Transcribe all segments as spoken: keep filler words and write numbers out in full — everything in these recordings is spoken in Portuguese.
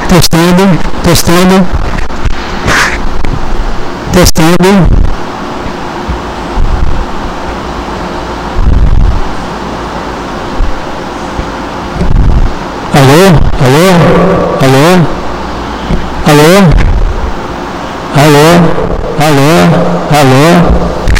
Testando, testando, testando. Alô, alô, alô, alô, alô, alô, alô.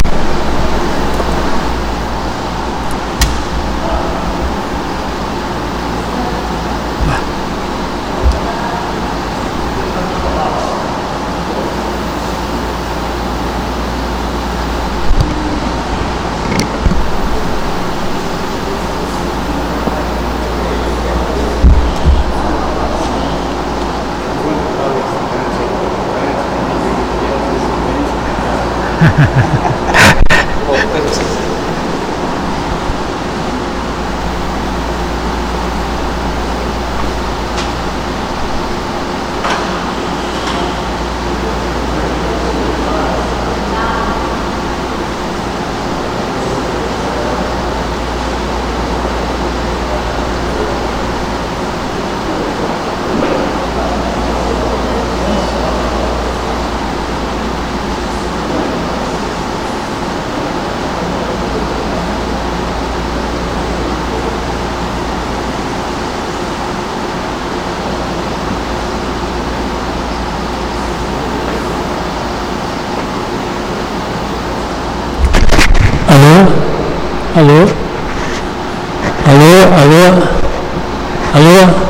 Alô? Alô? Alô? Alô?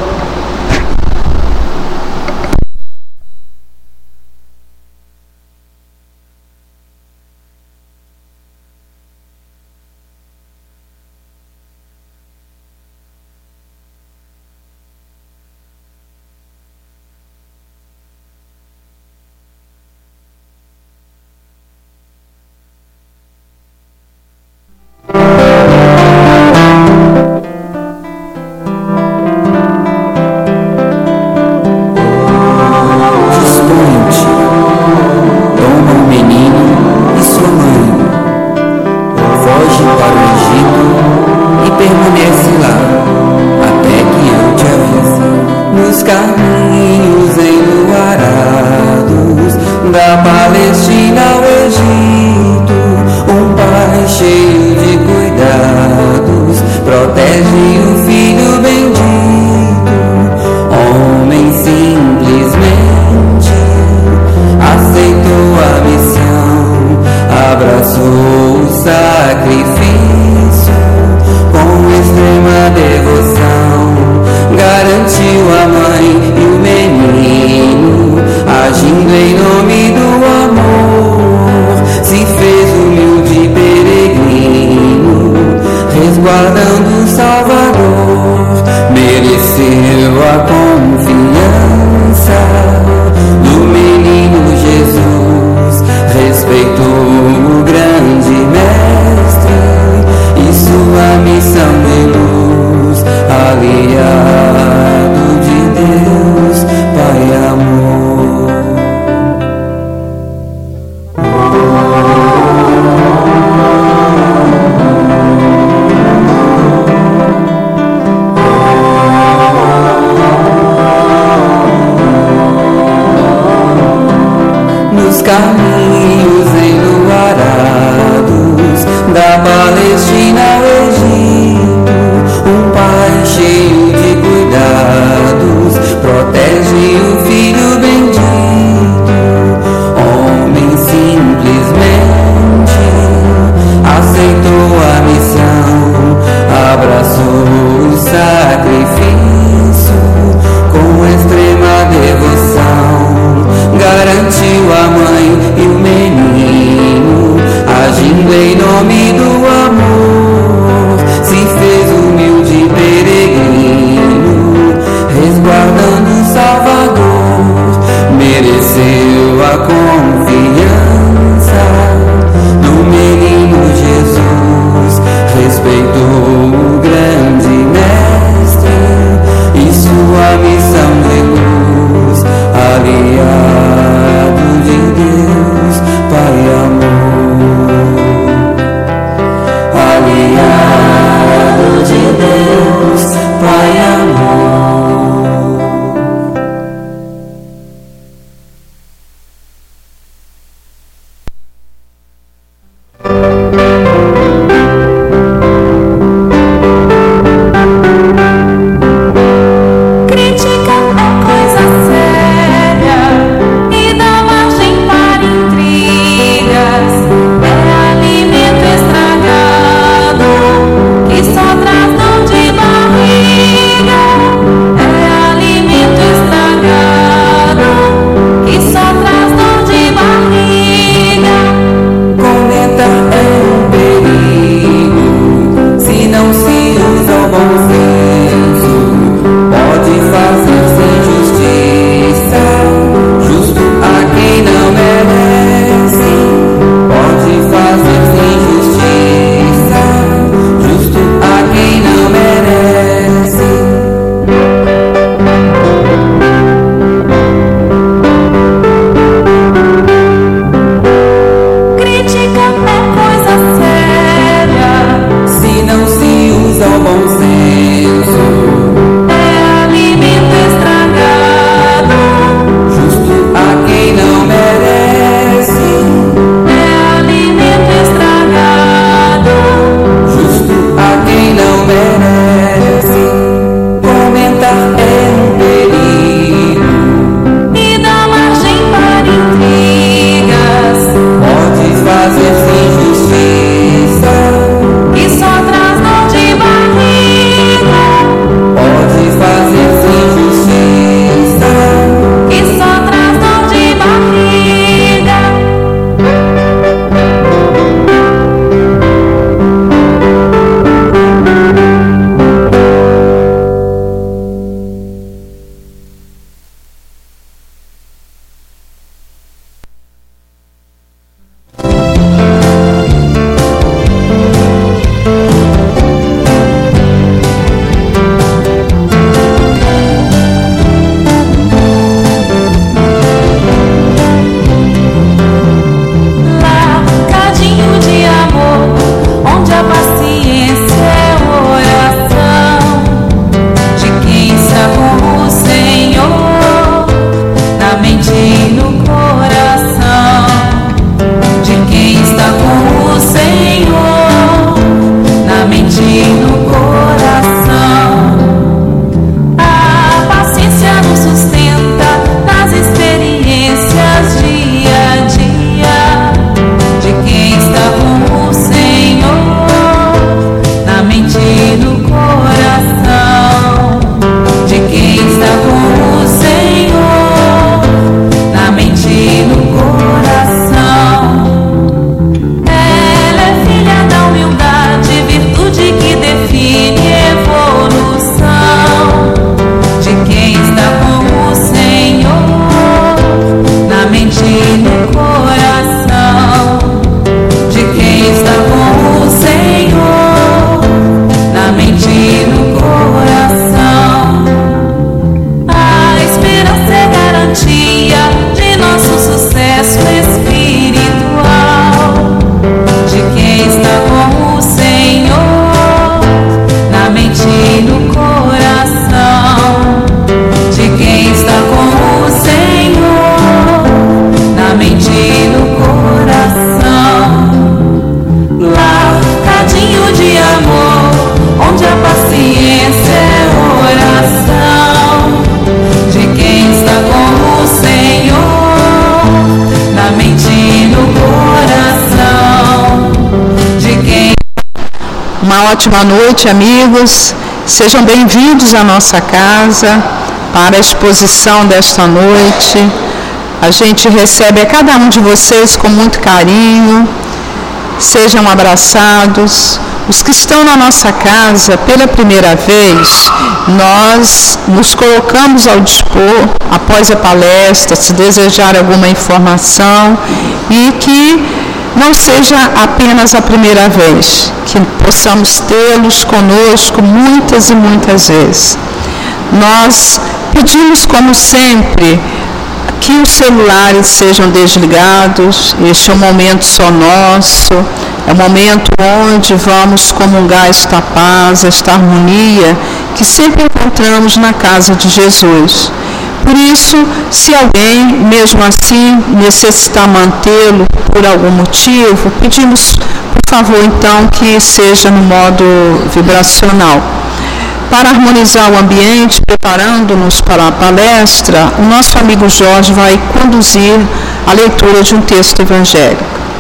Uma ótima noite, amigos. Sejam bem-vindos à nossa casa para a exposição desta noite. A gente recebe a cada um de vocês com muito carinho. Sejam abraçados. Os que estão na nossa casa pela primeira vez, nós nos colocamos ao dispor, após a palestra, se desejar alguma informação, e que não seja apenas a primeira vez, que possamos tê-los conosco muitas e muitas vezes. Nós pedimos, como sempre, que os celulares sejam desligados. Este é um momento só nosso, é um momento onde vamos comungar esta paz, esta harmonia que sempre encontramos na casa de Jesus. Por isso, se alguém, mesmo assim, necessitar mantê-lo por algum motivo, pedimos, por favor, então, que seja no modo vibracional. Para harmonizar o ambiente, preparando-nos para a palestra, o nosso amigo Jorge vai conduzir a leitura de um texto evangélico.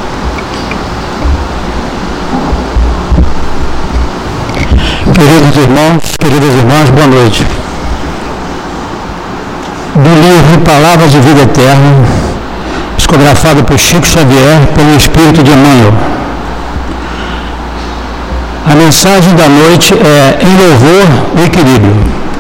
Queridos irmãos, queridas irmãs, boa noite. Do livro Palavras de Vida Eterna, psicografado por Chico Xavier, pelo Espírito de Emmanuel. A mensagem da noite é em louvor do equilíbrio.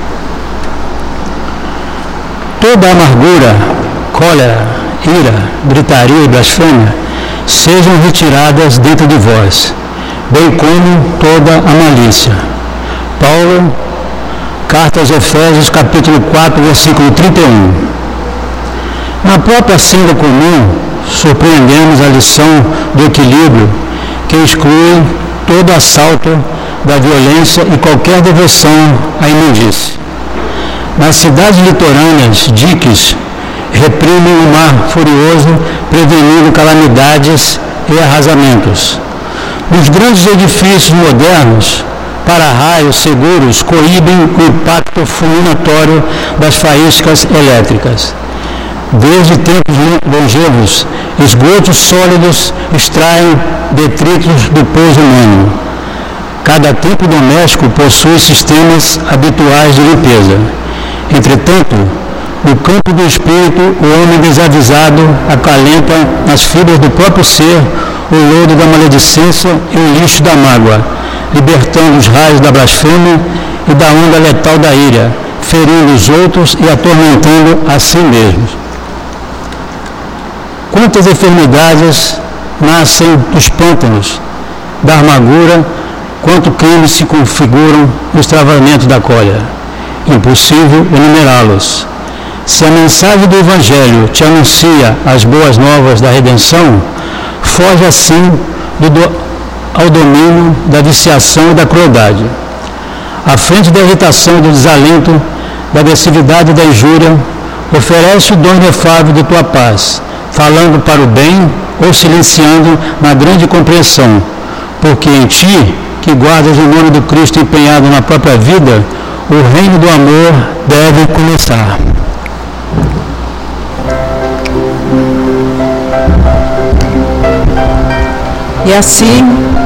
Toda amargura, cólera, ira, gritaria e blasfêmia sejam retiradas dentro de vós, bem como toda a malícia. Paulo, Carta aos Efésios, capítulo quatro, versículo trinta e um. Na própria senda comum, surpreendemos a lição do equilíbrio, que exclui todo assalto da violência e qualquer devoção à imundície. Nas cidades litorâneas, diques reprimem o mar furioso, prevenindo calamidades e arrasamentos. Nos grandes edifícios modernos, para-raios seguros coíbem o impacto fulminatório das faíscas elétricas. Desde tempos longevos, esgotos sólidos extraem detritos do pouso humano. Cada templo doméstico possui sistemas habituais de limpeza. Entretanto, no campo do espírito, o homem desavisado acalenta nas fibras do próprio ser o lodo da maledicência e o lixo da mágoa, libertando os raios da blasfêmia e da onda letal da ira, ferindo os outros e atormentando a si mesmos. Quantas enfermidades nascem dos pântanos da amargura, quanto crimes se configuram no extravamento da cólera. Impossível enumerá-los. Se a mensagem do Evangelho te anuncia as boas novas da redenção, foge assim do, do, ao domínio da viciação e da crueldade. À frente da irritação e do desalento, da agressividade e da injúria, oferece o dom inefável de tua paz, falando para o bem ou silenciando na grande compreensão, porque em ti, que guardas o nome do Cristo empenhado na própria vida, o reino do amor deve começar. E assim,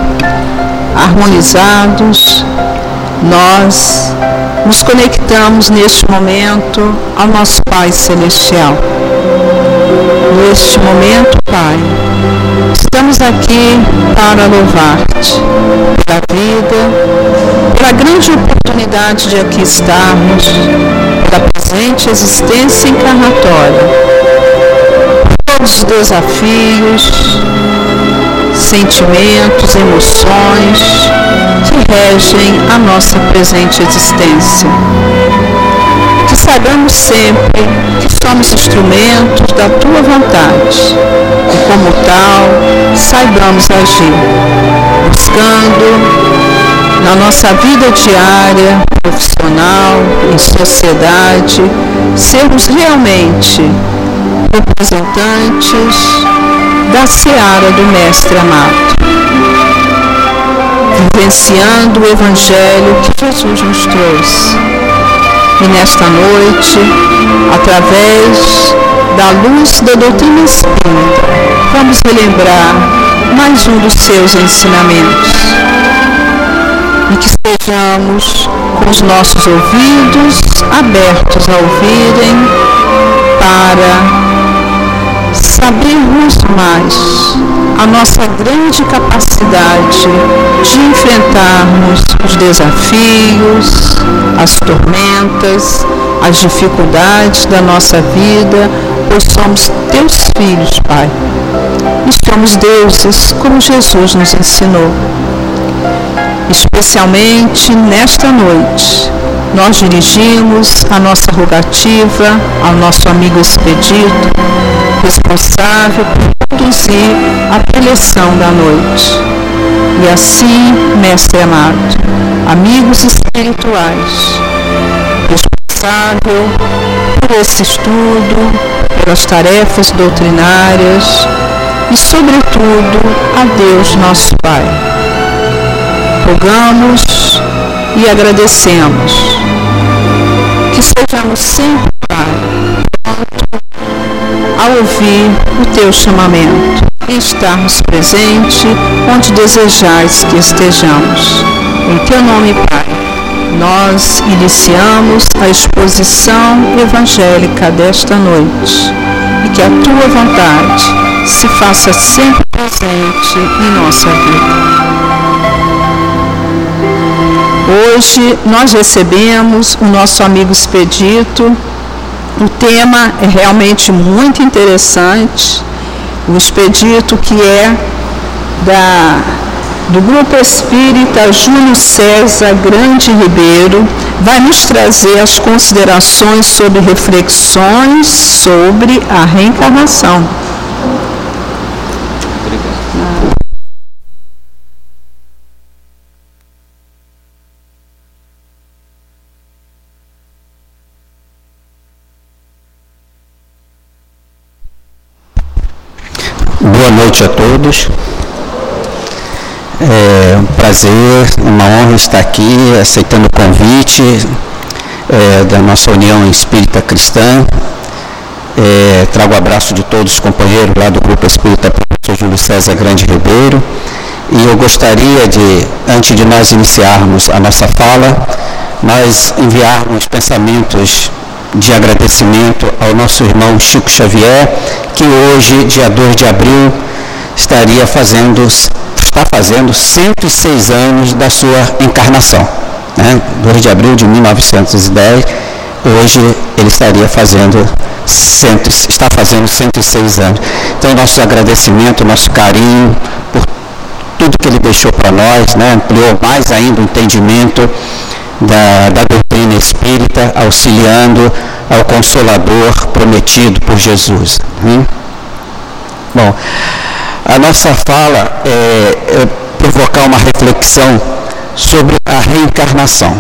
harmonizados, nós nos conectamos neste momento ao nosso Pai Celestial. Neste momento, Pai, estamos aqui para louvar-te pela vida, pela grande oportunidade de aqui estarmos, pela presente existência encarnatória, por todos os desafios, sentimentos, emoções que regem a nossa presente existência. Que saibamos sempre que somos instrumentos da Tua vontade e, como tal, saibamos agir, buscando na nossa vida diária, profissional, em sociedade, sermos realmente representantes da seara do Mestre amado, vivenciando o Evangelho que Jesus nos trouxe. E nesta noite, através da luz da doutrina espírita, vamos relembrar mais um dos seus ensinamentos. e que sejamos com os nossos ouvidos abertos a ouvirem para sabermos mais a nossa grande capacidade de enfrentarmos os desafios, as tormentas, as dificuldades da nossa vida, pois somos teus filhos, Pai. E somos deuses, como Jesus nos ensinou. Especialmente nesta noite, nós dirigimos a nossa rogativa ao nosso amigo Expedito, responsável por conduzir a preleção da noite. E assim, Mestre amado, amigos espirituais, responsável por esse estudo, pelas tarefas doutrinárias e, sobretudo, a Deus nosso Pai. Rogamos e agradecemos que sejamos sempre, Pai, prontos a ouvir o teu chamamento e estarmos presentes onde desejares que estejamos. Em teu nome, Pai, nós iniciamos a exposição evangélica desta noite e que a tua vontade se faça sempre presente em nossa vida. Hoje nós recebemos o nosso amigo Expedito. O tema é realmente muito interessante. O Expedito, que é da, do Grupo Espírita Júlio César Grande Ribeiro, vai nos trazer as considerações sobre reflexões sobre a reencarnação. Boa noite a todos. É um prazer, uma honra estar aqui aceitando o convite é, da nossa União Espírita Cristã. É, trago o abraço de todos os companheiros lá do Grupo Espírita Professor Júlio César Grande Ribeiro. E eu gostaria de, antes de nós iniciarmos a nossa fala, nós enviarmos pensamentos de agradecimento ao nosso irmão Chico Xavier, que hoje, dia dois de abril, estaria fazendo, está fazendo cento e seis anos da sua encarnação. Né? dois de abril de mil novecentos e dez, hoje ele estaria fazendo, cento, está fazendo cento e seis anos. Então, nosso agradecimento, nosso carinho por tudo que ele deixou para nós, né? Ampliou mais ainda o entendimento Da, da doutrina espírita, auxiliando ao Consolador prometido por Jesus. Hum? Bom, a nossa fala é, é provocar uma reflexão sobre a reencarnação.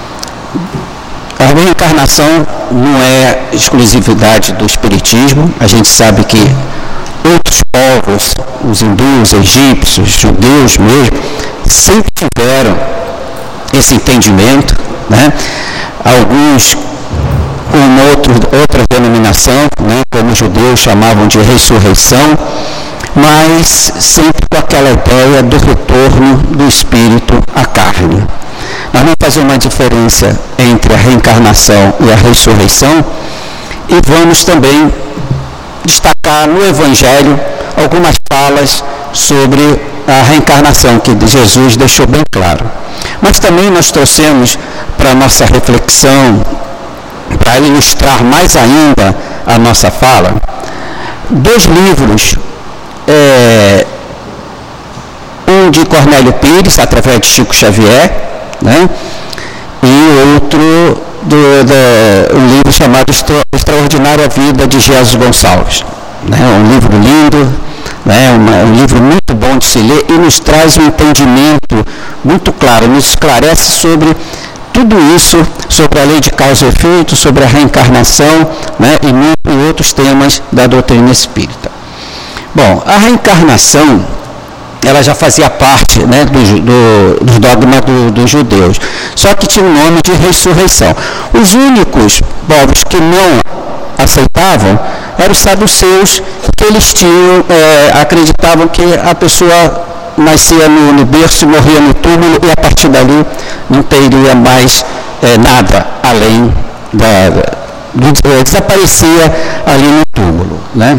A reencarnação não é exclusividade do Espiritismo. A gente sabe que outros povos, os hindus, egípcios, judeus mesmo, sempre tiveram esse entendimento, né? Alguns com outro, outra denominação, né? Como os judeus chamavam de ressurreição, mas sempre com aquela ideia do retorno do espírito à carne. Nós vamos fazer uma diferença entre a reencarnação e a ressurreição e vamos também destacar no Evangelho algumas falas sobre a reencarnação que Jesus deixou bem claro. Mas também nós trouxemos para a nossa reflexão, para ilustrar mais ainda a nossa fala, dois livros, é, um de Cornélio Pires, através de Chico Xavier, né? E outro do, do, um livro chamado Extraordinária Vida de Jesus Gonçalves. Né? Um livro lindo, né? Uma, um livro muito bom de se ler e nos traz um entendimento muito claro, nos esclarece sobre tudo isso, sobre a lei de causa e efeito, sobre a reencarnação, né? E, e outros temas da doutrina espírita. Bom, a reencarnação, ela já fazia parte, né, do, do, dos dogmas do, dos judeus, só que tinha o nome de ressurreição. Os únicos povos que não aceitavam eram os saduceus, que eles tinham, é, acreditavam que a pessoa nascia no, no berço e morria no túmulo, e a partir dali não teria mais é, nada além da, do, desaparecia ali no túmulo, né?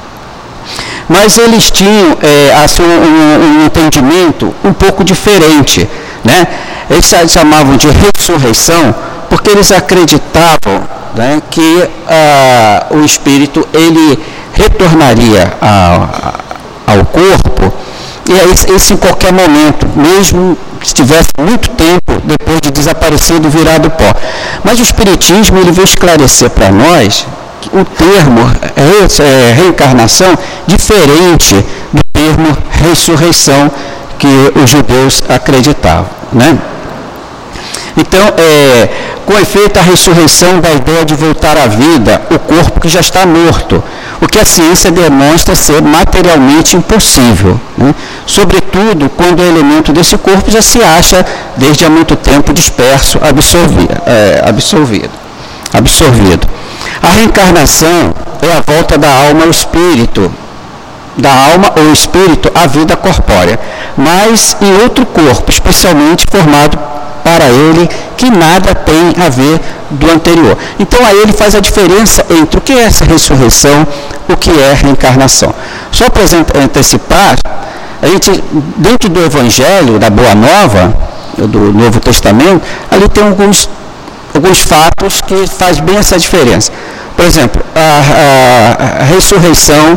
Mas eles tinham é, assim, um, um entendimento um pouco diferente, né? Eles chamavam de ressurreição porque eles acreditavam, né, que ah, o espírito ele retornaria a, a, ao corpo, e isso em qualquer momento, mesmo que estivesse muito tempo depois de desaparecido, virado pó. Mas o espiritismo ele veio esclarecer para nós o termo é, reencarnação diferente do termo ressurreição que os judeus acreditavam, né? Então, é, com efeito, a ressurreição da ideia de voltar à vida o corpo que já está morto, o que a ciência demonstra ser materialmente impossível, né? Sobretudo quando o elemento desse corpo já se acha desde há muito tempo disperso, absorvido. É, absorvido, absorvido. A reencarnação é a volta da alma ao espírito, da alma ou espírito à vida corpórea, mas em outro corpo, especialmente formado para ele, que nada tem a ver do anterior. Então aí ele faz a diferença entre o que é essa ressurreição, o que é reencarnação. Só para antecipar, a gente, dentro do Evangelho, da Boa Nova, do Novo Testamento, ali tem alguns, alguns fatos que faz bem essa diferença. Por exemplo, a, a, a ressurreição,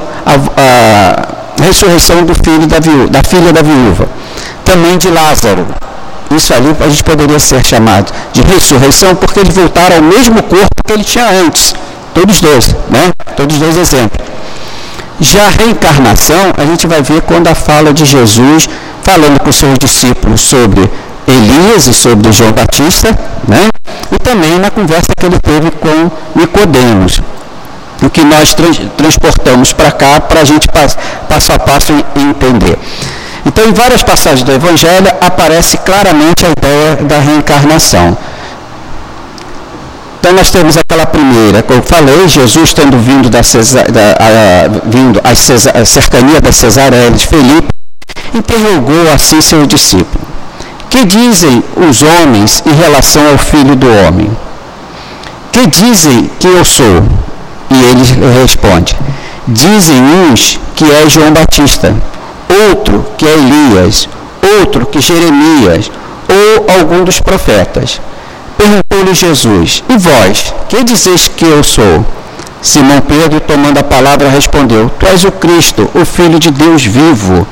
a, a ressurreição do filho da, viú, da filha da viúva, também de Lázaro. Isso ali a gente poderia ser chamado de ressurreição, porque eles voltaram ao mesmo corpo que ele tinha antes. Todos dois, né? Todos dois exemplos. Já a reencarnação, a gente vai ver quando a fala de Jesus, falando com seus discípulos sobre Elias e sobre João Batista, né? E também na conversa que ele teve com Nicodemos, o que nós trans, transportamos para cá para a gente passo, passo a passo entender. Então, em várias passagens do Evangelho, aparece claramente a ideia da reencarnação. Então, nós temos aquela primeira, como eu falei, Jesus tendo vindo, da Cesar, da, a, vindo às Cesar, à cercania das Cesareias de Filipe, interrogou assim seu discípulo: que dizem os homens em relação ao Filho do Homem? Que dizem que eu sou? E ele responde: dizem uns que é João Batista, outro que é Elias, outro que Jeremias, ou algum dos profetas. Perguntou-lhe Jesus: e vós, que dizeis que eu sou? Simão Pedro, tomando a palavra, respondeu: tu és o Cristo, o Filho de Deus vivo.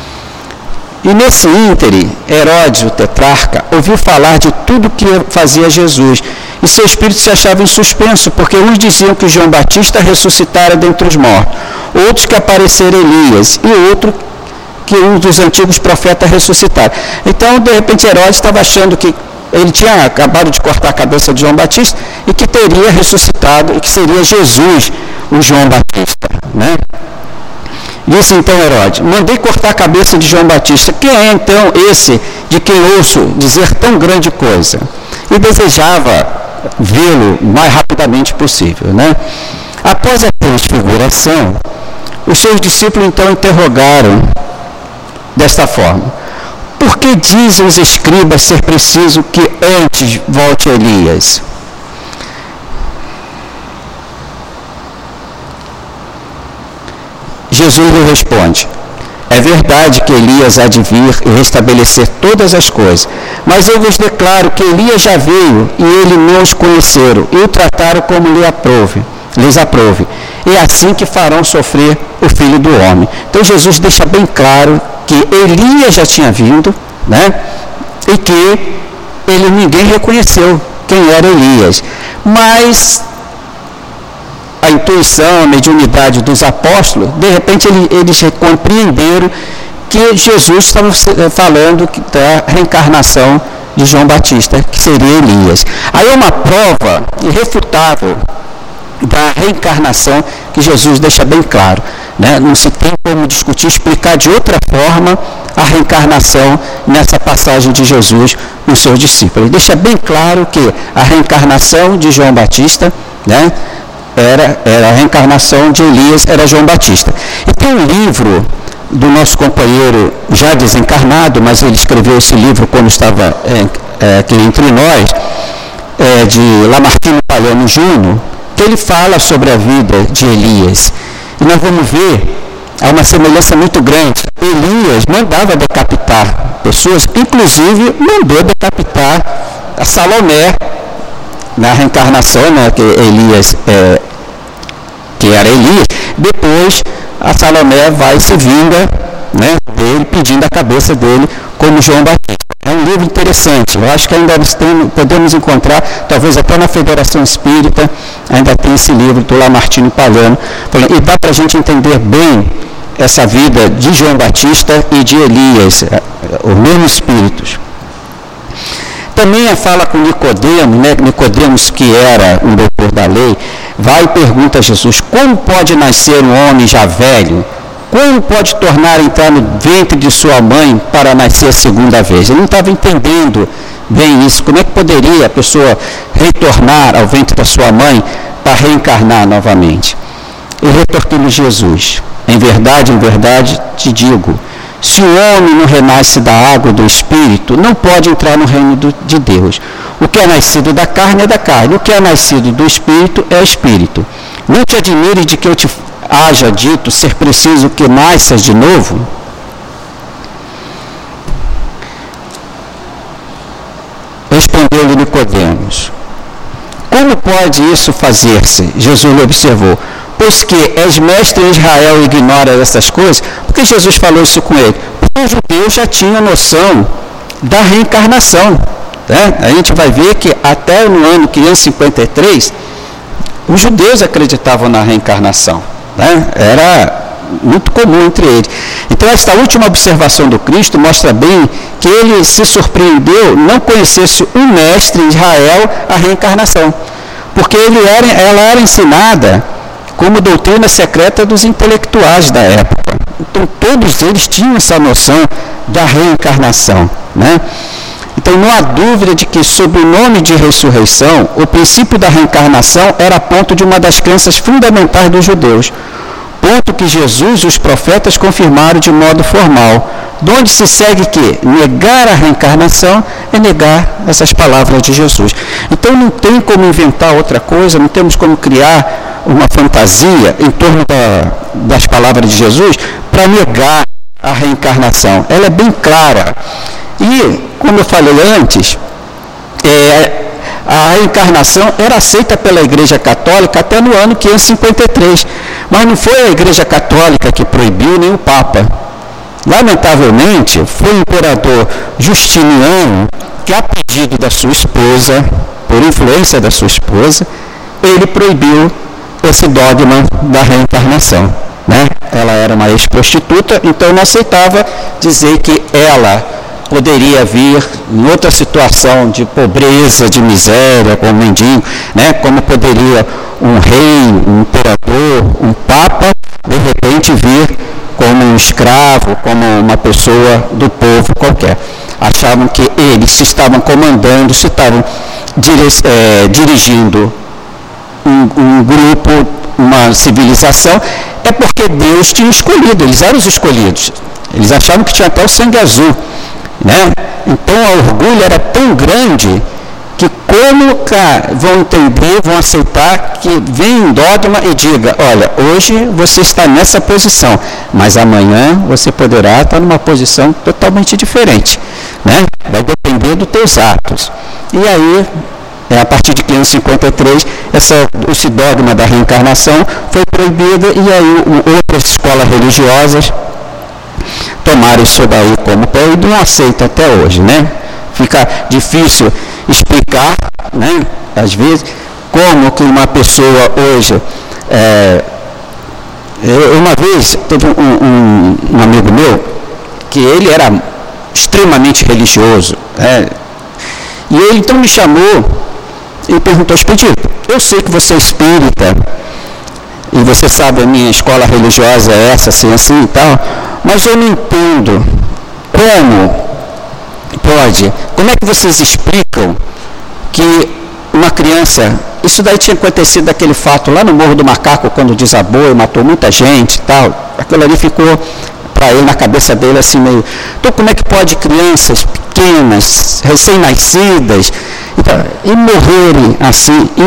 E nesse íntere, Herodes, o tetrarca, ouviu falar de tudo que fazia Jesus, e seu espírito se achava em suspenso, porque uns diziam que João Batista ressuscitara dentre os mortos, outros que aparecera Elias, e outro que um dos antigos profetas ressuscitaram. Então, de repente, Herodes estava achando que ele tinha acabado de cortar a cabeça de João Batista e que teria ressuscitado e que seria Jesus, o João Batista, né? Disse então Herodes: mandei cortar a cabeça de João Batista. Quem é então esse de quem ouço dizer tão grande coisa? E desejava vê-lo o mais rapidamente possível, né? Após a transfiguração, os seus discípulos então interrogaram desta forma: por que dizem os escribas ser preciso que antes volte Elias? Jesus lhe responde: é verdade que Elias há de vir e restabelecer todas as coisas, mas eu vos declaro que Elias já veio e ele não os conheceram e o trataram como lhe aprove, lhes aprove. E é assim que farão sofrer o Filho do Homem. Então Jesus deixa bem claro que Elias já tinha vindo, né? E que ele, ninguém reconheceu quem era Elias. Mas a intuição, a mediunidade dos apóstolos, de repente ele, eles compreenderam que Jesus estava falando da reencarnação de João Batista, que seria Elias. Aí é uma prova irrefutável da reencarnação que Jesus deixa bem claro, né? Não se tem como discutir, explicar de outra forma a reencarnação nessa passagem de Jesus com os seus discípulos. Ele deixa bem claro que a reencarnação de João Batista, né, era, era a reencarnação de Elias, era João Batista. E tem um livro do nosso companheiro já desencarnado, mas ele escreveu esse livro quando estava é, é, aqui entre nós, é, de Lamartine Palhano Júnior, que ele fala sobre a vida de Elias. E nós vamos ver, há uma semelhança muito grande. Elias mandava decapitar pessoas, inclusive mandou decapitar a Salomé, na reencarnação, né, que Elias, é, que era Elias. Depois a Salomé vai e se vinga, né, dele, pedindo a cabeça dele, como João Batista. É um livro interessante, eu acho que ainda tem, podemos encontrar, talvez até na Federação Espírita, ainda tem esse livro do Lamartine Palhano, e dá para a gente entender bem essa vida de João Batista e de Elias, os mesmos espíritos. Também a fala com Nicodemo, né? Nicodemos, que era um doutor da lei, vai e pergunta a Jesus: como pode nascer um homem já velho? Como pode tornar a entrar no ventre de sua mãe para nascer a segunda vez? Ele não estava entendendo bem isso. Como é que poderia a pessoa retornar ao ventre da sua mãe para reencarnar novamente? E retorquiu-lhe Jesus: em verdade, em verdade te digo, se o homem não renasce da água do Espírito, não pode entrar no reino do, de Deus. O que é nascido da carne é da carne, o que é nascido do Espírito é Espírito. Não te admires de que eu te haja dito ser preciso que nasças de novo? Respondeu-lhe Nicodemos: como pode isso fazer-se? Jesus lhe observou: pois que és mestre em Israel e ignora essas coisas. Por que Jesus falou isso com ele? Porque os judeus já tinham noção da reencarnação, né? A gente vai ver que até no ano quinhentos e cinquenta e três, os judeus acreditavam na reencarnação, né? Era muito comum entre eles. Então, esta última observação do Cristo mostra bem que ele se surpreendeu não conhecesse um mestre em Israel a reencarnação, porque ele era, ela era ensinada como doutrina secreta dos intelectuais da época. Então, todos eles tinham essa noção da reencarnação, né? Então, não há dúvida de que, sob o nome de ressurreição, o princípio da reencarnação era ponto de uma das crenças fundamentais dos judeus, ponto que Jesus e os profetas confirmaram de modo formal, de onde se segue que negar a reencarnação é negar essas palavras de Jesus. Então, não tem como inventar outra coisa, não temos como criar uma fantasia em torno da, das palavras de Jesus para negar a reencarnação. Ela é bem clara. E, como eu falei antes, é, a reencarnação era aceita pela Igreja Católica até no ano quinhentos e cinquenta e três, mas não foi a Igreja Católica que proibiu, nem o Papa. Lamentavelmente, foi o imperador Justiniano que, a pedido da sua esposa, por influência da sua esposa, ele proibiu esse dogma da reencarnação, né? Ela era uma ex-prostituta, então não aceitava dizer que ela poderia vir em outra situação de pobreza, de miséria, como mendigo, né? Como poderia um rei, um imperador, um papa, de repente vir como um escravo, como uma pessoa do povo qualquer. Achavam que eles se estavam comandando, se estavam dire, é, dirigindo Um, um grupo, uma civilização, é porque Deus tinha escolhido, eles eram os escolhidos. Eles achavam que tinha até o sangue azul, né? Então o orgulho era tão grande que como cara, vão entender, vão aceitar que vem um dogma e diga: olha, hoje você está nessa posição, mas amanhã você poderá estar numa posição totalmente diferente, né? Vai depender dos teus atos. E aí, É, a partir de quinhentos e cinquenta e três, essa, esse dogma da reencarnação foi proibido, e aí outras escolas religiosas tomaram isso daí como pé e não aceitam até hoje, né? Fica difícil explicar, né, às vezes, como que uma pessoa hoje... É, eu, uma vez, teve um, um, um amigo meu, que ele era extremamente religioso, né? E ele então me chamou e perguntou: Expedito, eu sei que você é espírita e você sabe a minha escola religiosa é essa, assim, assim e tal, mas eu não entendo como pode, como é que vocês explicam que uma criança, isso daí tinha acontecido aquele fato lá no Morro do Macaco, quando desabou e matou muita gente e tal, aquilo ali ficou para ele, na cabeça dele, assim, meio... Então, como é que pode crianças pequenas, recém-nascidas, e, e morrerem assim, e,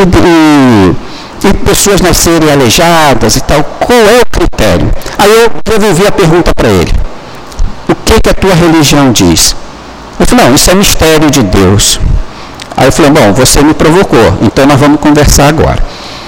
e, e pessoas nascerem aleijadas e tal? Qual é o critério? Aí eu devolvi a pergunta para ele. O que, que a tua religião diz? Eu falei, não, isso é mistério de Deus. Aí eu falei, bom, você me provocou, então nós vamos conversar agora.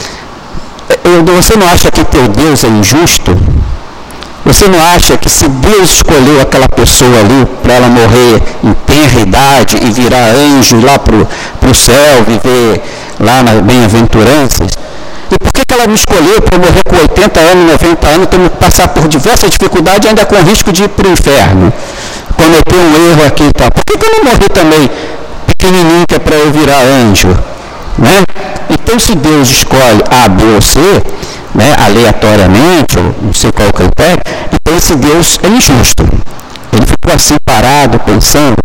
Eu, você não acha que teu Deus é injusto? Você não acha que se Deus escolheu aquela pessoa ali para ela morrer em tenra idade e virar anjo, ir lá para o céu, viver lá nas bem-aventuranças? E por que, que ela me escolheu para morrer com oitenta anos, noventa anos, tendo que passar por diversas dificuldades, ainda com risco de ir para o inferno? Cometer um erro aqui e tal. Por que, que eu não morri também pequenininho, que é para eu virar anjo? Né? Então, se Deus escolhe A, B ou C, né, aleatoriamente, ou não sei qual é o critério, então esse Deus é injusto. Ele ficou assim parado, pensando.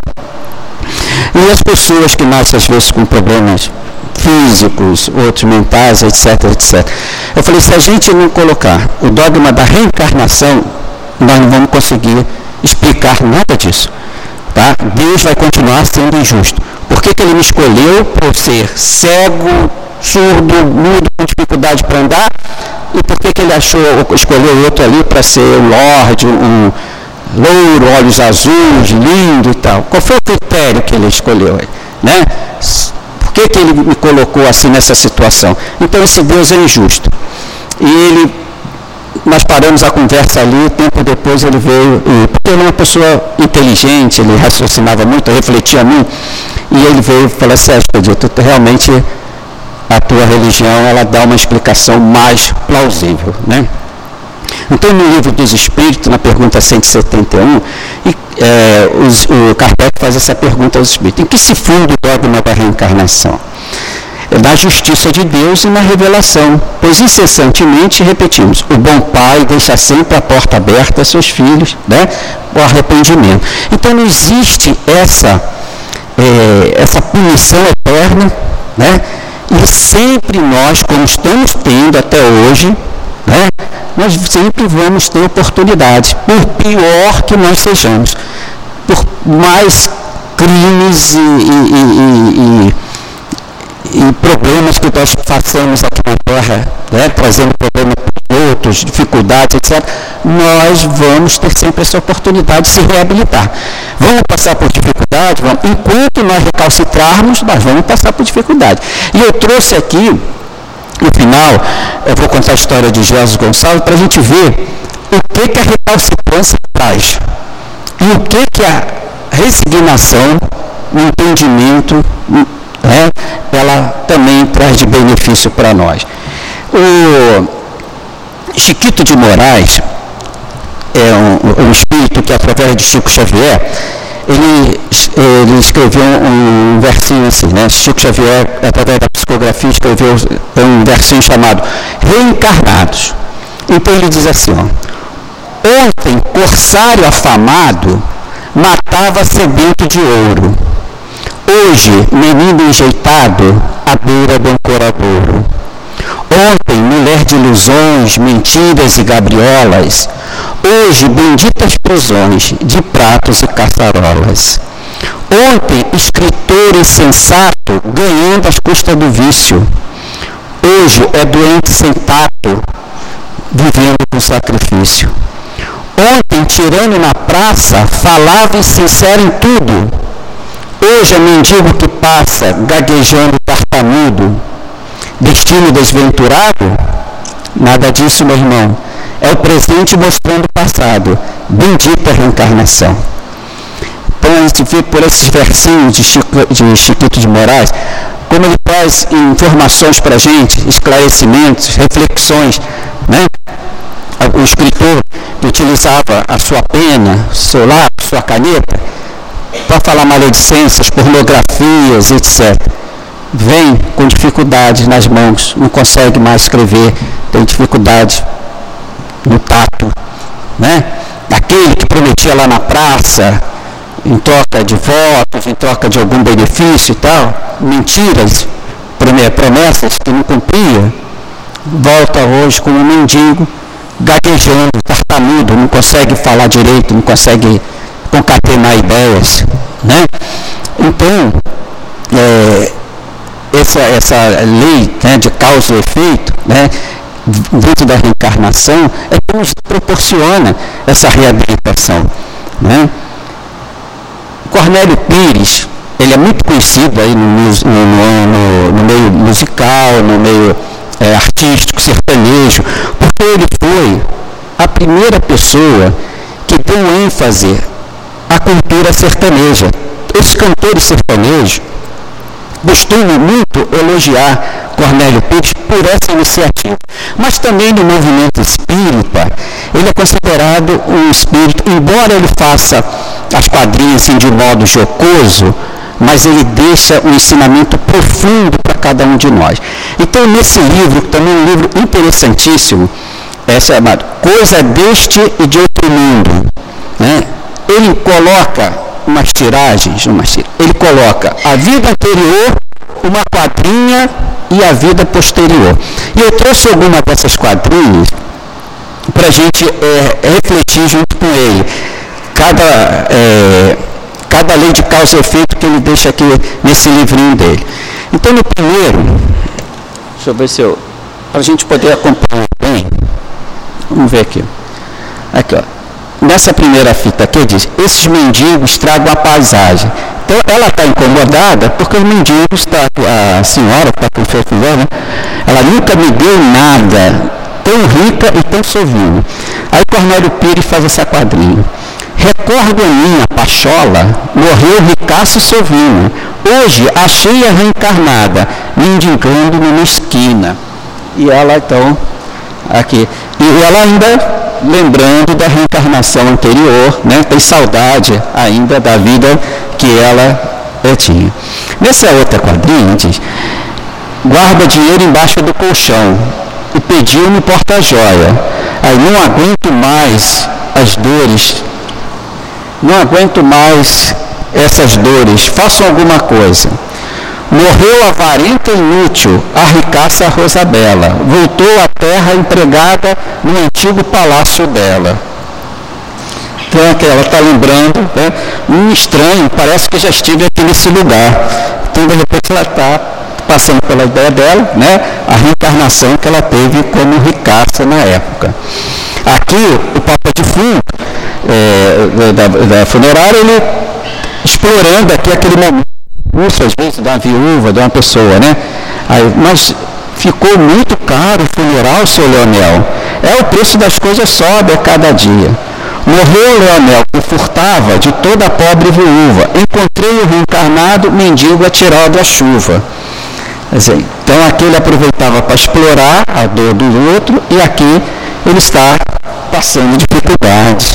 E as pessoas que nascem às vezes com problemas físicos, outros mentais, etc, etcétera. Eu falei, se a gente não colocar o dogma da reencarnação, nós não vamos conseguir explicar nada disso. Tá? Deus vai continuar sendo injusto. Por que, que ele me escolheu para eu ser cego, surdo, mudo, com dificuldade para andar? E por que, que ele achou, escolheu outro ali para ser um lorde, um louro, olhos azuis, lindo e tal? Qual foi o critério que ele escolheu? Né? Por que, que ele me colocou assim nessa situação? Então esse Deus é injusto. E ele, nós paramos a conversa ali, tempo depois ele veio, e, porque ele é uma pessoa inteligente, ele raciocinava muito, refletia muito, e ele veio e falou assim, Expedito, realmente a tua religião, ela dá uma explicação mais plausível, né? Então, no Livro dos Espíritos, na pergunta cento e setenta e um, e, é, os, o Kardec faz essa pergunta aos Espíritos: em que se funda o dogma da reencarnação? É na justiça de Deus e na revelação, pois incessantemente repetimos, o bom pai deixa sempre a porta aberta a seus filhos, né, o arrependimento. Então, não existe essa, é, essa punição eterna, né? E sempre nós, como estamos tendo até hoje, né, nós sempre vamos ter oportunidades, por pior que nós sejamos, por mais crimes e, e, e, e, e problemas que nós façamos aqui na Terra, né, trazendo problemas para outros, dificuldades, etcétera, nós vamos ter sempre essa oportunidade de se reabilitar. Vamos passar por dificuldade, vamos, enquanto nós recalcitrarmos, nós vamos passar por dificuldade. E eu trouxe aqui, no final, eu vou contar a história de Jesus Gonçalves para a gente ver o que, que a recalcitrância traz e o que, que a resignação, o entendimento, né, ela também traz de benefício para nós. O Chiquito de Moraes é um, um espírito que, através de Chico Xavier, ele, ele escreveu um, um versinho assim, né? Chico Xavier, através da psicografia, escreveu um versinho chamado Reencarnados. Então ele diz assim, ó: ontem, corsário afamado matava sedento de ouro. Hoje, menino enjeitado à beira do ancoradouro. Ontem, mulher de ilusões, mentiras e gabriolas. Hoje, benditas prisões de pratos e caçarolas. Ontem, escritor insensato, ganhando às custas do vício. Hoje, é doente sem tato, vivendo com sacrifício. Ontem, tirano na praça, falava e sincero em tudo. Hoje, é mendigo que passa, gaguejando tartamudo. Destino desventurado? Nada disso, meu irmão. É o presente mostrando o passado. Bendita reencarnação. Então, a gente vê por esses versinhos de, Chico, de Chiquito de Moraes, como ele traz informações para a gente, esclarecimentos, reflexões, né? O escritor que utilizava a sua pena, seu lápis, sua caneta, para falar maledicências, pornografias, etcétera. Vem com dificuldades nas mãos, não consegue mais escrever, tem dificuldade no tato, né? Aquele que prometia lá na praça, em troca de votos, em troca de algum benefício e tal, mentiras, promessas que não cumpria, volta hoje como um mendigo, gaguejando, tartamudo, não consegue falar direito, não consegue concatenar ideias, né? Então, é, essa, essa lei, né, de causa e efeito, né, dentro da reencarnação, é que nos proporciona essa reabilitação, né? Cornélio Pires, ele é muito conhecido aí no, no, no, no meio musical, no meio é, artístico, sertanejo, porque ele foi a primeira pessoa que deu ênfase à cultura sertaneja. Os cantores sertanejos costumam muito elogiar Cornélio Pires por essa iniciativa. Mas também no movimento espírita, ele é considerado um espírito, embora ele faça as quadrinhas assim, de modo jocoso, mas ele deixa um ensinamento profundo para cada um de nós. Então, nesse livro, também é um livro interessantíssimo, é chamado Coisa deste e de Outro Mundo, né? Ele coloca umas tiragens, umas tiragens, ele coloca a vida anterior, uma quadrinha e a vida posterior. E eu trouxe alguma dessas quadrinhas para a gente é, refletir junto com ele. Cada, é, cada lei de causa e efeito que ele deixa aqui nesse livrinho dele. Então, no primeiro, deixa eu ver se eu... para a gente poder acompanhar bem, vamos ver aqui. Aqui, ó. Nessa primeira fita aqui diz, esses mendigos tragam a paisagem. Então, ela está incomodada porque os mendigos, tá, a senhora que está com o seu filho, né? Ela nunca me deu nada, tão rica e tão sovina. Aí Cornélio Pires faz essa quadrinha. Recordo a minha pachola, morreu ricaça e sovina. Hoje achei-a reencarnada, mendigando numa esquina. E ela então, aqui, e ela ainda lembrando da reencarnação anterior, né? Tem saudade ainda da vida que ela eh, tinha. Nessa outra quadrinha diz, guarda dinheiro embaixo do colchão e pediu no porta-joia. Aí não aguento mais as dores, não aguento mais essas dores, façam alguma coisa. Morreu avarenta e inútil a ricaça Rosabela, voltou à terra empregada no antigo palácio dela. Então, ela está lembrando, né, um estranho, parece que já estive aqui nesse lugar. Então, de repente, ela está passando pela ideia dela, né, a reencarnação que ela teve como ricaça na época. Aqui, o Papa de Fundo, é, da, da funerária, ele explorando aqui aquele momento, às vezes, da viúva, de uma pessoa, né? Aí, mas ficou muito caro o funeral, seu Leonel. É, o preço das coisas sobe a cada dia. Morreu o Leonel, que furtava de toda a pobre viúva. Encontrei o reencarnado mendigo atirado à chuva. Quer dizer, então aqui ele aproveitava para explorar a dor do outro e aqui ele está passando dificuldades.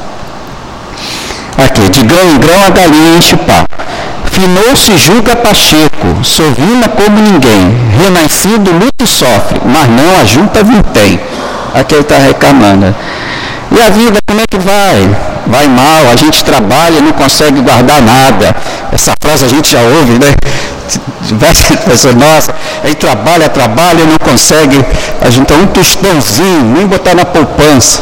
Aqui, de grão em grão a galinha enche o papo. Finou-se julga Pacheco, sovina como ninguém, renascido luta e sofre, mas não a junta vintém. Aqui ele está reclamando. E a vida, como é que vai? Vai mal, a gente trabalha e não consegue guardar nada. Essa frase a gente já ouve, né? Diversas pessoas, nossa, aí trabalha, trabalha e não consegue juntar um tostãozinho, nem botar na poupança.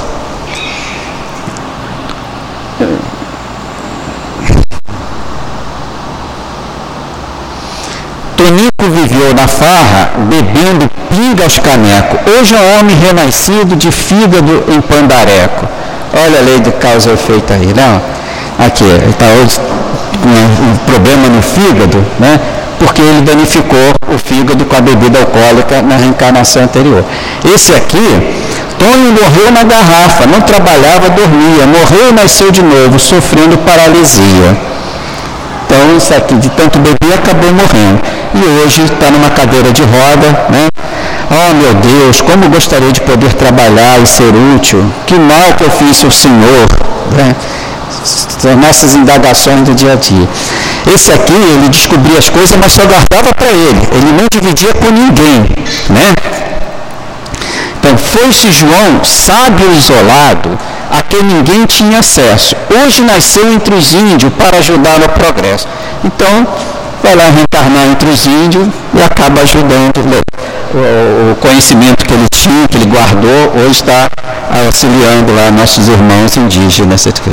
Tonico viveu na farra, bebendo pinga aos canecos. Hoje é um homem renascido de fígado em pandareco. Olha a lei de causa e efeito aí, não? Aqui, ele está hoje com um problema no fígado, né? Porque ele danificou o fígado com a bebida alcoólica na reencarnação anterior. Esse aqui, Tônio morreu na garrafa, não trabalhava, dormia, morreu e nasceu de novo, sofrendo paralisia. Então, isso aqui, de tanto beber, acabou morrendo. E hoje está numa cadeira de roda, né? Oh, meu Deus, como gostaria de poder trabalhar e ser útil. Que mal que eu fiz ao Senhor, né? São nossas indagações do dia a dia. Esse aqui, ele descobria as coisas, mas só guardava para ele. Ele não dividia com ninguém, né? Então, foi-se João, sábio isolado, a quem ninguém tinha acesso. Hoje nasceu entre os índios para ajudar no progresso. Então, vai lá reencarnar entre os índios e acaba ajudando. O conhecimento que ele tinha, que ele guardou, hoje está auxiliando lá nossos irmãos indígenas. Aqui,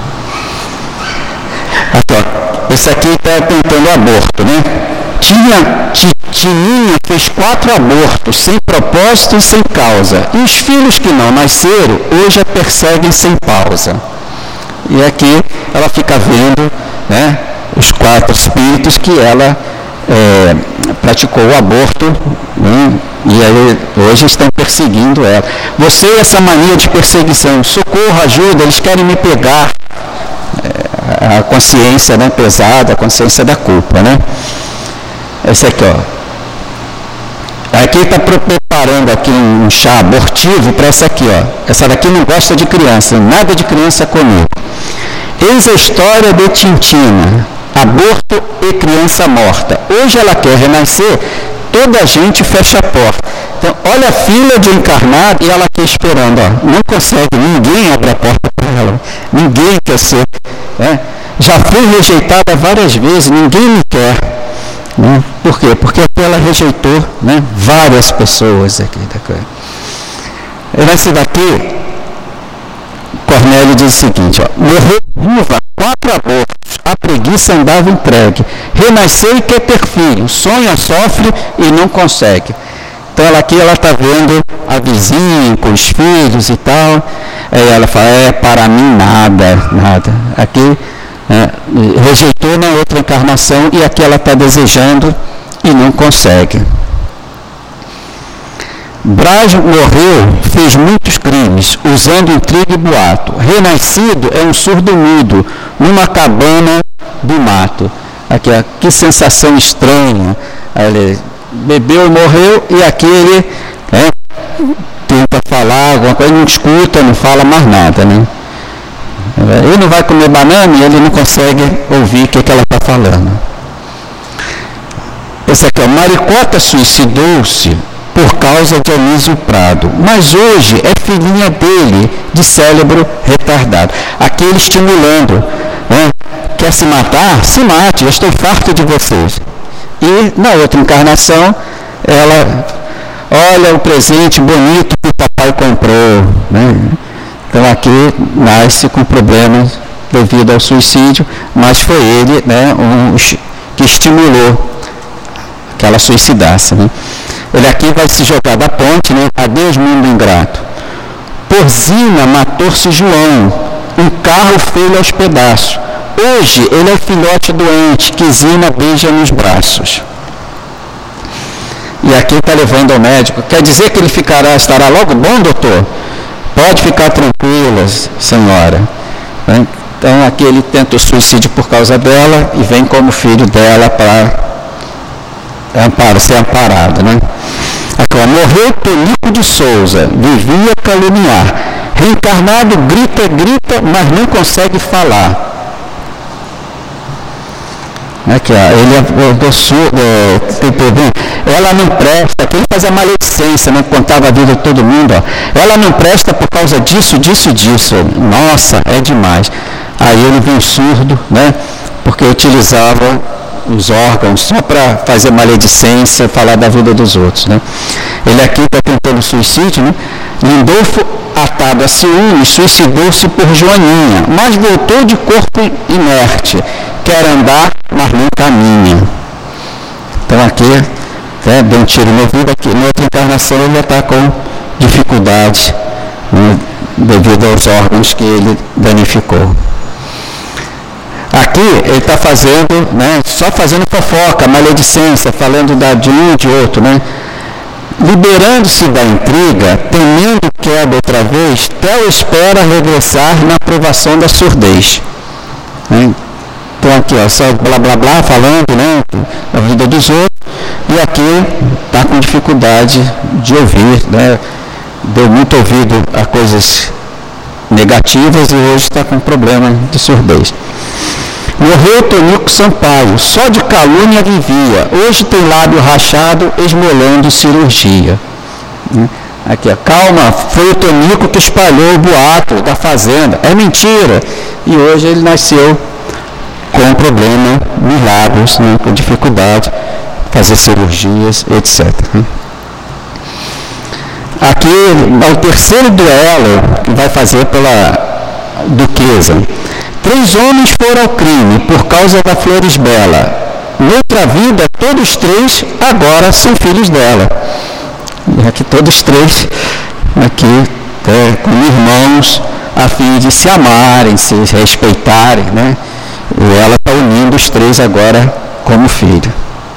ó, esse aqui está tentando aborto, né? Tinha, Tininha fez quatro abortos, sem propósito e sem causa. E os filhos que não nasceram, hoje a perseguem sem pausa. E aqui ela fica vendo, né, os quatro espíritos que ela é, praticou o aborto, né, e aí hoje estão perseguindo ela. Você e essa mania de perseguição, socorro, ajuda, eles querem me pegar. É, a consciência, né, pesada, a consciência da culpa, né? Esse aqui, ó. Aqui está preparando aqui um chá abortivo para essa aqui, ó. Essa daqui não gosta de criança, nada de criança comigo. Eis a história de Tintina, aborto e criança morta. Hoje ela quer renascer, toda a gente fecha a porta. Então, olha a fila de encarnado e ela aqui esperando, ó. Não consegue, ninguém abre a porta para ela. Ninguém quer ser. Né? Já fui rejeitada várias vezes, ninguém me quer. Né? Por quê? Porque ela rejeitou, né, várias pessoas aqui. Nesse daqui, Cornélio diz o seguinte, ó, morreu viúva, quatro abortos, a preguiça andava entregue, renasceu e quer ter filho, sonha, sofre e não consegue. Então ela aqui ela está vendo a vizinha com os filhos e tal, aí ela fala, é, para mim nada, nada. Aqui, é, rejeitou na outra encarnação e aqui ela está desejando e não consegue. Braz morreu, fez muitos crimes, usando intriga e boato. Renascido é um surdo-mudo, numa cabana do mato. Aqui, ó, que sensação estranha. Ele bebeu e morreu, e aqui ele é, tenta falar alguma coisa, não escuta, não fala mais nada, né? Ele não vai comer banana e ele não consegue ouvir o que, que ela está falando. Esse aqui, ó, Maricota suicidou-se por causa de Anísio Prado, mas hoje é filhinha dele, de cérebro retardado. Aqui ele estimulando, né? Quer se matar? Se mate, eu estou farto de vocês. E na outra encarnação, ela, olha o presente bonito que o papai comprou, né? Então aqui nasce com problemas devido ao suicídio, mas foi ele, né, um, que estimulou que ela suicidasse, né? Ele aqui vai se jogar da ponte, né? Adeus, mundo ingrato. Por Zina matou-se João, um carro fez-lhe aos pedaços. Hoje ele é o filhote doente que Zina beija nos braços. E aqui está levando ao médico. Quer dizer que ele ficará, estará logo bom, doutor? Pode ficar tranquila, senhora. Então aqui ele tenta o suicídio por causa dela e vem como filho dela para amparo, ser amparado, né? Aqui, ó, morreu Tonico de Souza, vivia a caluniar. Reencarnado, grita, grita, mas não consegue falar. Aqui, ó, ele é do sul, tem problema. Ela não presta, que ele fazia maledicência, né? Contava a vida de todo mundo, ó. Ela não presta por causa disso, disso, disso. Nossa, é demais. Aí ele veio surdo, né? Porque utilizava os órgãos só para fazer maledicência, falar da vida dos outros, né? Ele aqui está tentando suicídio, né? Lindolfo, atado a ciúme, suicidou-se por Joaninha, mas voltou de corpo inerte, quer andar, mas não caminha. Então aqui, né, deu um tiro no ouvido, aqui na outra encarnação ele já está com dificuldade, né, devido aos órgãos que ele danificou. Aqui ele está fazendo, né, só fazendo fofoca, maledicência, falando da, de um e de outro, né? Liberando-se da intriga, temendo queda outra vez, Theo espera regressar na aprovação da surdez. Né? Então aqui, ó, só blá blá blá falando, né, da vida dos outros, e aqui está com dificuldade de ouvir, né? Deu muito ouvido a coisas negativas e hoje está com problema de surdez. Morreu Tonico Sampaio, só de calúnia vivia, hoje tem lábio rachado, esmolando cirurgia. Aqui, ó, calma, foi o Tonico que espalhou o boato da fazenda, é mentira. E hoje ele nasceu com problema nos lábios, né, com dificuldade, fazer cirurgias, etcétera. aqui é o terceiro duelo que vai fazer pela duquesa. Três homens foram ao crime por causa da Florisbela. Noutra vida, todos três agora são filhos dela. E aqui todos três, aqui, é, como irmãos, a fim de se amarem, se respeitarem, né? E ela está unindo os três agora como filho.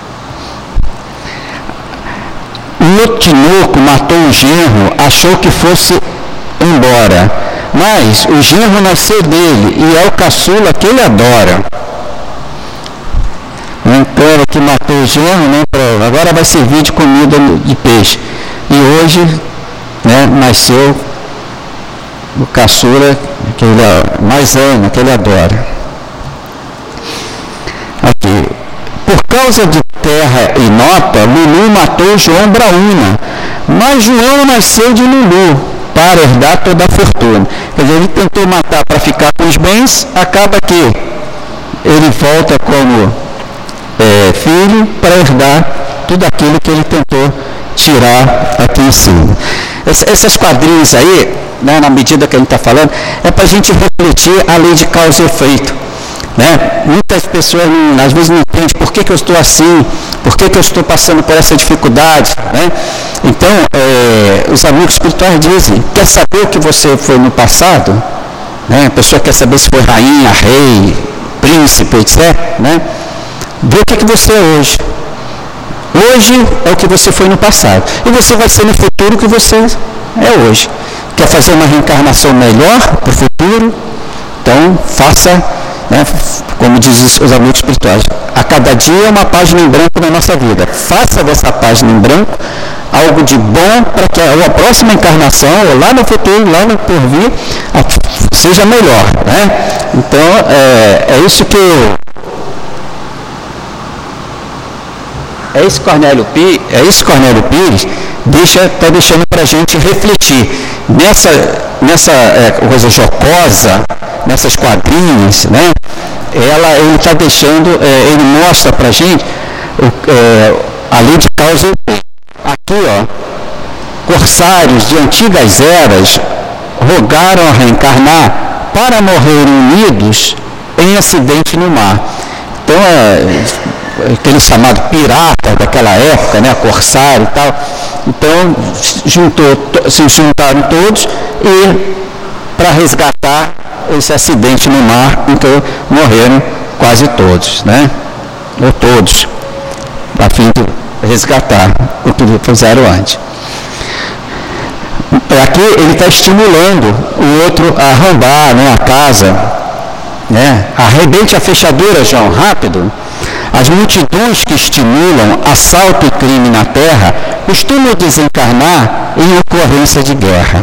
O Otinoco matou o genro, achou que fosse embora, mas o genro nasceu dele e é o caçula que ele adora. Então ela que matou o genro, né, agora vai servir de comida de peixe. E hoje, né, nasceu o caçula que ele mais ama, que ele adora. Aqui. Por causa de terra e nota, Lulu matou João Braúna, mas João nasceu de Lulu para herdar toda a fortuna. Quer dizer, ele tentou matar para ficar com os bens, acaba que ele volta como é, filho para herdar tudo aquilo que ele tentou tirar aqui em cima. Essas quadrinhas aí, né, na medida que a gente está falando, é para a gente refletir a lei de causa e efeito. Né? Muitas pessoas às vezes não entendem por que, que eu estou assim, por que, que eu estou passando por essa dificuldade. Né? Então, é, os amigos espirituais dizem, quer saber o que você foi no passado? Né? A pessoa quer saber se foi rainha, rei, príncipe, etcétera. Né? Vê o que, que você é hoje. Hoje é o que você foi no passado. E você vai ser no futuro o que você é hoje. Quer fazer uma reencarnação melhor para o futuro? Então, faça... Né? Como dizem os amigos espirituais, a cada dia é uma página em branco na nossa vida. Faça dessa página em branco algo de bom para que a próxima encarnação, ou lá no futuro, lá no porvir, seja melhor. Né? Então, é, é isso que é isso Cornélio Pires, é isso Cornélio Pires deixa, está deixando para a gente refletir nessa, nessa é, coisa jocosa, nessas quadrinhas, né? Ela, ele está deixando, é, ele mostra para a gente o, é, a lei de causa e efeito. Aqui, ó, corsários de antigas eras rogaram a reencarnar para morrerem unidos em acidente no mar. Então, é, aquele chamado pirata daquela época, né, corsário e tal. Então, juntou, se juntaram todos e para resgatar esse acidente no mar, então morreram quase todos, né? Ou todos, a fim de resgatar o que fizeram antes. Aqui ele está estimulando o outro a arrombar, né, a casa, né? Arrebente a fechadura, João, rápido. As multidões que estimulam assalto e crime na terra costumam desencarnar em ocorrência de guerra.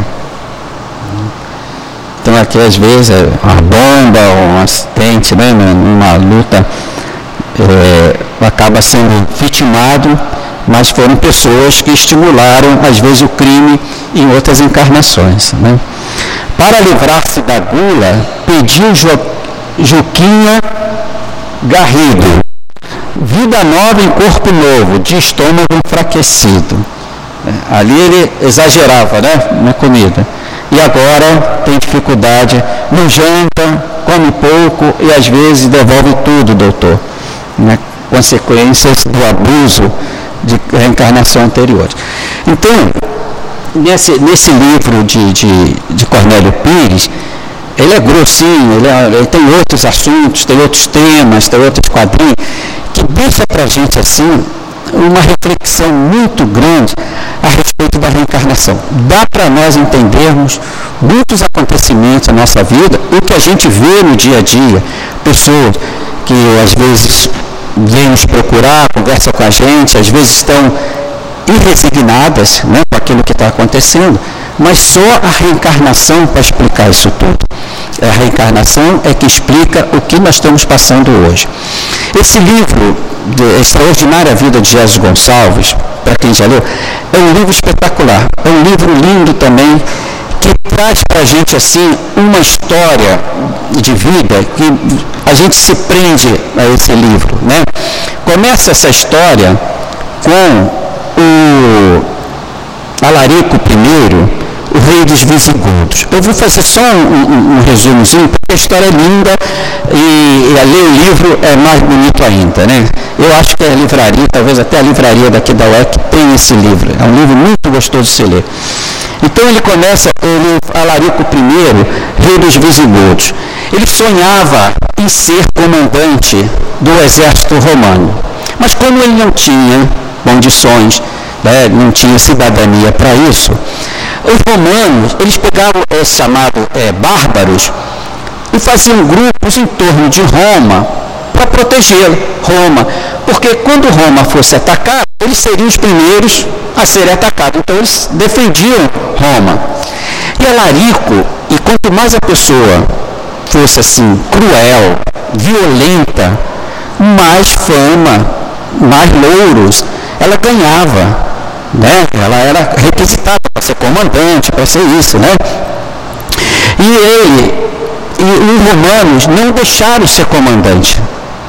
Então aqui às vezes é uma bomba ou um acidente, né, numa luta, é, acaba sendo vitimado, mas foram pessoas que estimularam às vezes o crime em outras encarnações. Né? Para livrar-se da gula, pediu jo, Juquinha Garrido, vida nova em corpo novo, de estômago enfraquecido. Ali ele exagerava, né, na comida. E agora tem dificuldade, não janta, come pouco e às vezes devolve tudo, doutor. Né? Consequências do abuso de reencarnação anterior. Então, nesse, nesse livro de, de, de Cornélio Pires, ele é grossinho, ele, é, ele tem outros assuntos, tem outros temas, tem outros quadrinhos, que deixa para a gente assim uma reflexão muito grande a respeito da reencarnação. Dá para nós entendermos muitos acontecimentos na nossa vida, o que a gente vê no dia a dia, pessoas que às vezes vêm nos procurar, conversam com a gente, às vezes estão irresignadas, né, com aquilo que está acontecendo, mas só a reencarnação para explicar isso tudo. A reencarnação é que explica o que nós estamos passando hoje. Esse livro, de Extraordinária Vida de Jesus Gonçalves, para quem já leu, é um livro espetacular, é um livro lindo também, que traz para a gente assim uma história de vida que a gente se prende a esse livro, né? Começa essa história com o, Alarico I, o rei dos visigodos. Eu vou fazer só um, um, um resumozinho, porque a história é linda e, e a ler o livro é mais bonito ainda, né? Eu acho que a livraria, talvez até a livraria daqui da U E C tem esse livro. É um livro muito gostoso de se ler. Então ele começa, ele, Alarico I, rei dos visigodos. Ele sonhava em ser comandante do exército romano. Mas como ele não tinha condições, né, não tinha cidadania para isso, os romanos, eles pegavam os chamados é, bárbaros e faziam grupos em torno de Roma para proteger Roma. Porque quando Roma fosse atacada, eles seriam os primeiros a serem atacados. Então eles defendiam Roma. E Alarico, e quanto mais a pessoa fosse assim, cruel, violenta, mais fama, mais louros ela ganhava, né? Ela era requisitada para ser comandante, para ser isso, né? E ele, e os romanos não deixaram ser comandante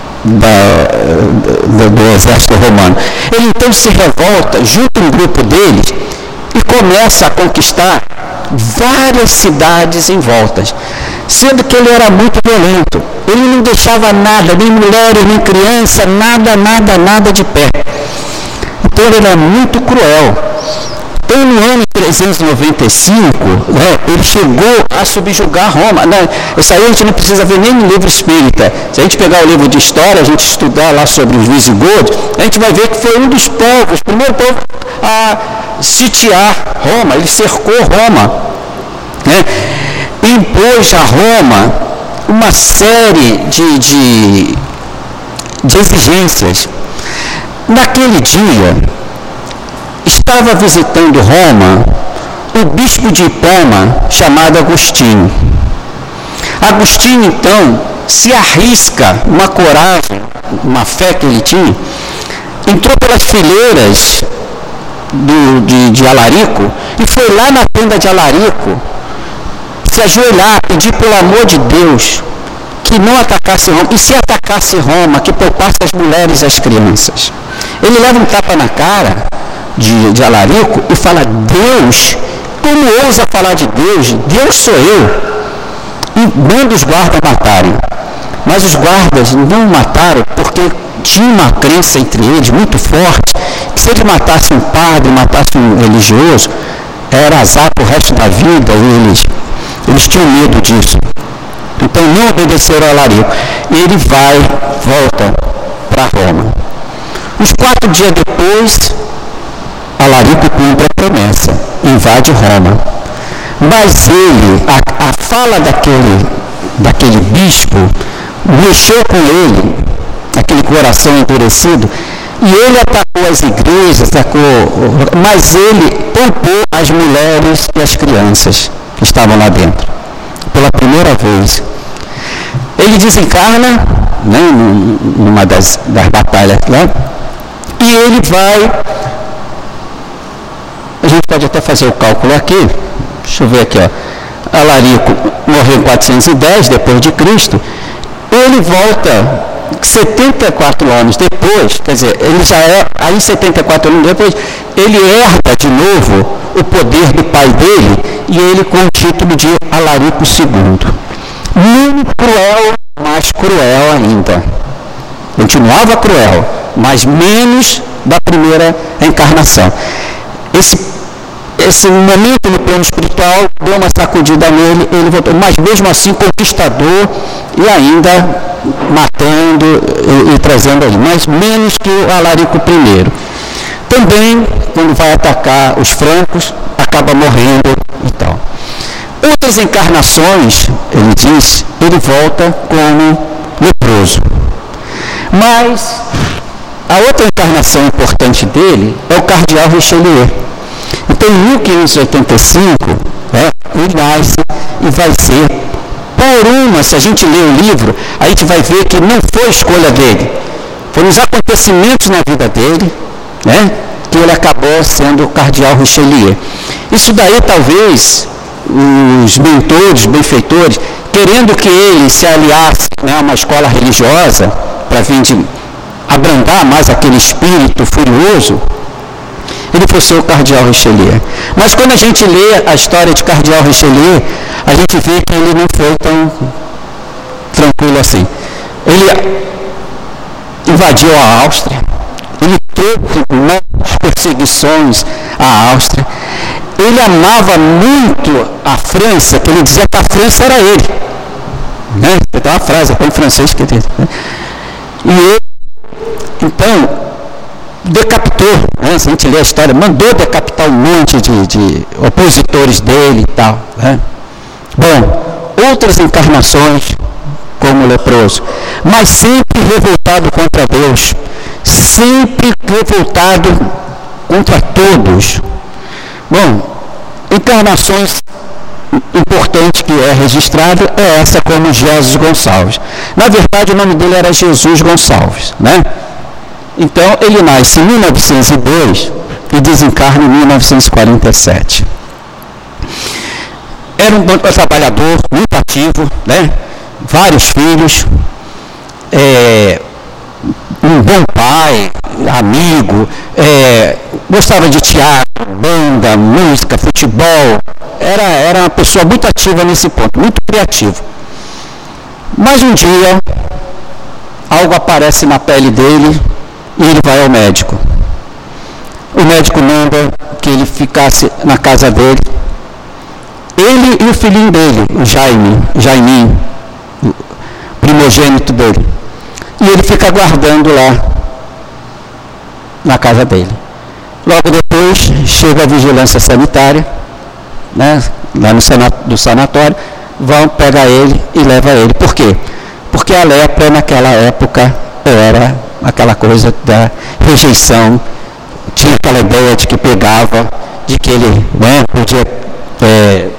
da, do, do exército romano. Ele então se revolta, junta um grupo deles e começa a conquistar várias cidades em voltas, sendo que ele era muito violento. Ele não deixava nada, nem mulheres, nem criança, nada, nada, nada de pé. Então ele era muito cruel. Então no ano trezentos e noventa e cinco, né, ele chegou a subjugar Roma. Não, isso aí a gente não precisa ver nem no livro espírita. Se a gente pegar o livro de história, a gente estudar lá sobre os visigodos, a gente vai ver que foi um dos povos, o primeiro povo a sitiar Roma. Ele cercou Roma, né? Impôs a Roma uma série de, de, de exigências. Naquele dia, estava visitando Roma o bispo de Hipona, chamado Agostinho. Agostinho, então, se arrisca, uma coragem, uma fé que ele tinha, entrou pelas fileiras do, de, de Alarico e foi lá na tenda de Alarico se ajoelhar, pedir pelo amor de Deus que não atacasse Roma, e se atacasse Roma, que poupasse as mulheres e as crianças. Ele leva um tapa na cara de, de Alarico e fala: Deus, como ousa falar de Deus? Deus sou eu. E manda os guardas matarem. Mas os guardas não mataram porque tinha uma crença entre eles muito forte, que se eles matassem um padre, matassem um religioso, era azar para o resto da vida, e eles, eles tinham medo disso. Então não obedeceram a Alarico. E ele vai, volta para Roma. Uns quatro dias depois, Alarico cumpre a promessa, invade Roma. Mas ele, a, a fala daquele, daquele bispo, mexeu com ele, aquele coração endurecido, e ele atacou as igrejas, atacou, mas ele poupou as mulheres e as crianças que estavam lá dentro. Pela primeira vez. Ele desencarna, né, numa das, das batalhas lá, e ele vai, a gente pode até fazer o cálculo aqui, deixa eu ver aqui, ó, Alarico morreu em quatrocentos e dez depois de Cristo, ele volta setenta e quatro anos depois, quer dizer, ele já é, aí setenta e quatro anos depois, ele herda de novo o poder do pai dele, e ele com o título de Alarico segundo. Muito cruel, mais cruel ainda. Continuava cruel, mas menos da primeira encarnação. Esse, esse momento no plano espiritual deu uma sacudida nele, ele voltou, mas mesmo assim conquistador e ainda matando e, e trazendo ali, mas menos que o Alarico I. Também, quando vai atacar os francos, acaba morrendo e tal. Outras encarnações, ele diz, ele volta como leproso. Mas a outra encarnação importante dele é o cardeal Richelieu. Então, em mil quinhentos e oitenta e cinco, é, ele nasce e vai ser, por uma, se a gente ler o livro, a gente vai ver que não foi escolha dele. Foram os acontecimentos na vida dele, né, que ele acabou sendo o cardeal Richelieu. Isso daí, talvez, os mentores, benfeitores, querendo que ele se aliasse, né, a uma escola religiosa, para vir de abrandar mais aquele espírito furioso, ele fosse o cardeal Richelieu. Mas quando a gente lê a história de cardeal Richelieu, a gente vê que ele não foi tão tranquilo assim. Ele invadiu a Áustria, ele teve muitas perseguições à Áustria, ele amava muito a França, que ele dizia que a França era ele. Né? Tem uma frase em francês que ele... Né? E ele, então, decapitou, né? Se a gente lê a história, mandou decapitar um monte de, de opositores dele e tal. Né? Bom, outras encarnações, como o leproso, mas sempre revoltado contra Deus, sempre revoltado contra todos. Bom, encarnações importante que é registrada é essa como Jesus Gonçalves. Na verdade, o nome dele era Jesus Gonçalves, né? Então, ele nasce em mil novecentos e dois e desencarna em mil novecentos e quarenta e sete. Era um bom trabalhador, muito ativo, né? Vários filhos, é, um bom pai, amigo, é, gostava de teatro, banda, música, futebol, era, era uma pessoa muito ativa nesse ponto, muito criativo. Mas um dia, algo aparece na pele dele e ele vai ao médico. O médico manda que ele ficasse na casa dele, ele e o filhinho dele, o Jaime, Jaiminho, o primogênito dele. E ele fica aguardando lá na casa dele. Logo depois chega a vigilância sanitária, né, lá no do sanatório, vão pegar ele e levam ele. Por quê? Porque a lepra naquela época era aquela coisa da rejeição, tinha aquela ideia de que pegava, de que ele, né, podia é,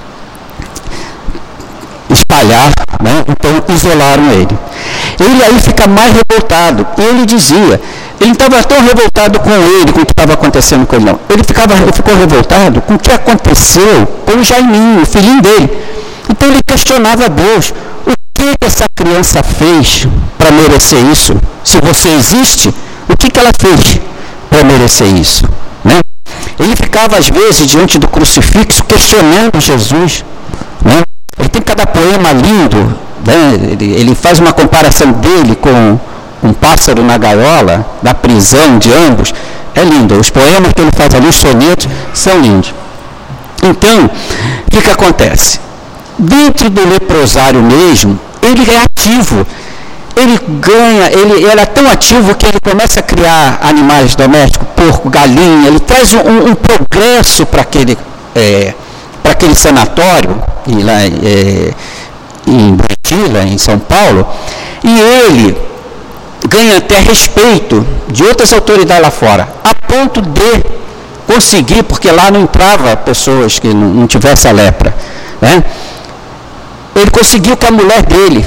espalhar, né? Então isolaram ele. Ele aí fica mais revoltado. Ele dizia, ele estava tão revoltado com ele, com o que estava acontecendo com ele, não. Ele, ficava, ele ficou revoltado com o que aconteceu com o Jaiminho, o filhinho dele. Então ele questionava a Deus, o que essa criança fez para merecer isso? Se você existe, o que, que ela fez para merecer isso? Né? Ele ficava às vezes diante do crucifixo questionando Jesus, né? Ele tem cada poema lindo, né? ele, ele faz uma comparação dele com um pássaro na gaiola, da prisão de ambos. É lindo, os poemas que ele faz ali, os sonetos, são lindos. Então, o que, que acontece? Dentro do leprosário mesmo, ele é ativo. Ele ganha, ele, ele é tão ativo que ele começa a criar animais domésticos, porco, galinha, ele traz um, um progresso para aquele... É, para aquele sanatório lá, é, em Brasília, em São Paulo, e ele ganha até respeito de outras autoridades lá fora, a ponto de conseguir, porque lá não entrava pessoas que não, não tivessem a lepra, né? Ele conseguiu que a mulher dele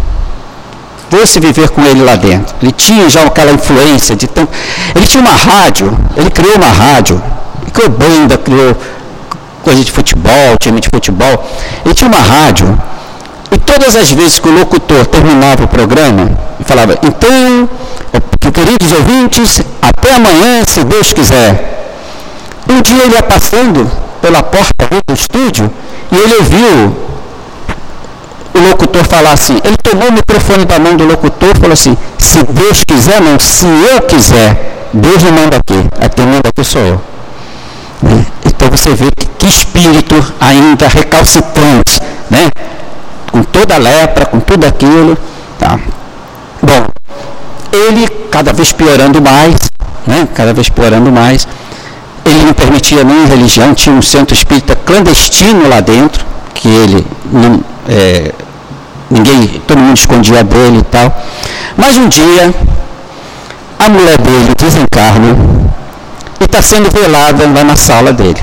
fosse viver com ele lá dentro. Ele tinha já aquela influência de tanto... Ele tinha uma rádio, ele criou uma rádio, criou banda, criou coisa de futebol, time de futebol. Ele tinha uma rádio, e todas as vezes que o locutor terminava o programa, ele falava, então, queridos ouvintes, até amanhã, se Deus quiser. Um dia ele ia passando pela porta do estúdio, e ele ouviu o locutor falar assim, ele tomou o microfone da mão do locutor e falou assim, se Deus quiser, não, se eu quiser, Deus não manda aqui, quem manda aqui sou eu. Então você vê que, que espírito ainda recalcitrante, né? Com toda a lepra, com tudo aquilo, tá? Bom, ele cada vez piorando mais, né? Cada vez piorando mais. Ele não permitia nem religião, tinha um centro espírita clandestino lá dentro, que ele não, é, ninguém, todo mundo escondia dele e tal. Mas um dia a mulher dele desencarna e está sendo velada lá na sala dele.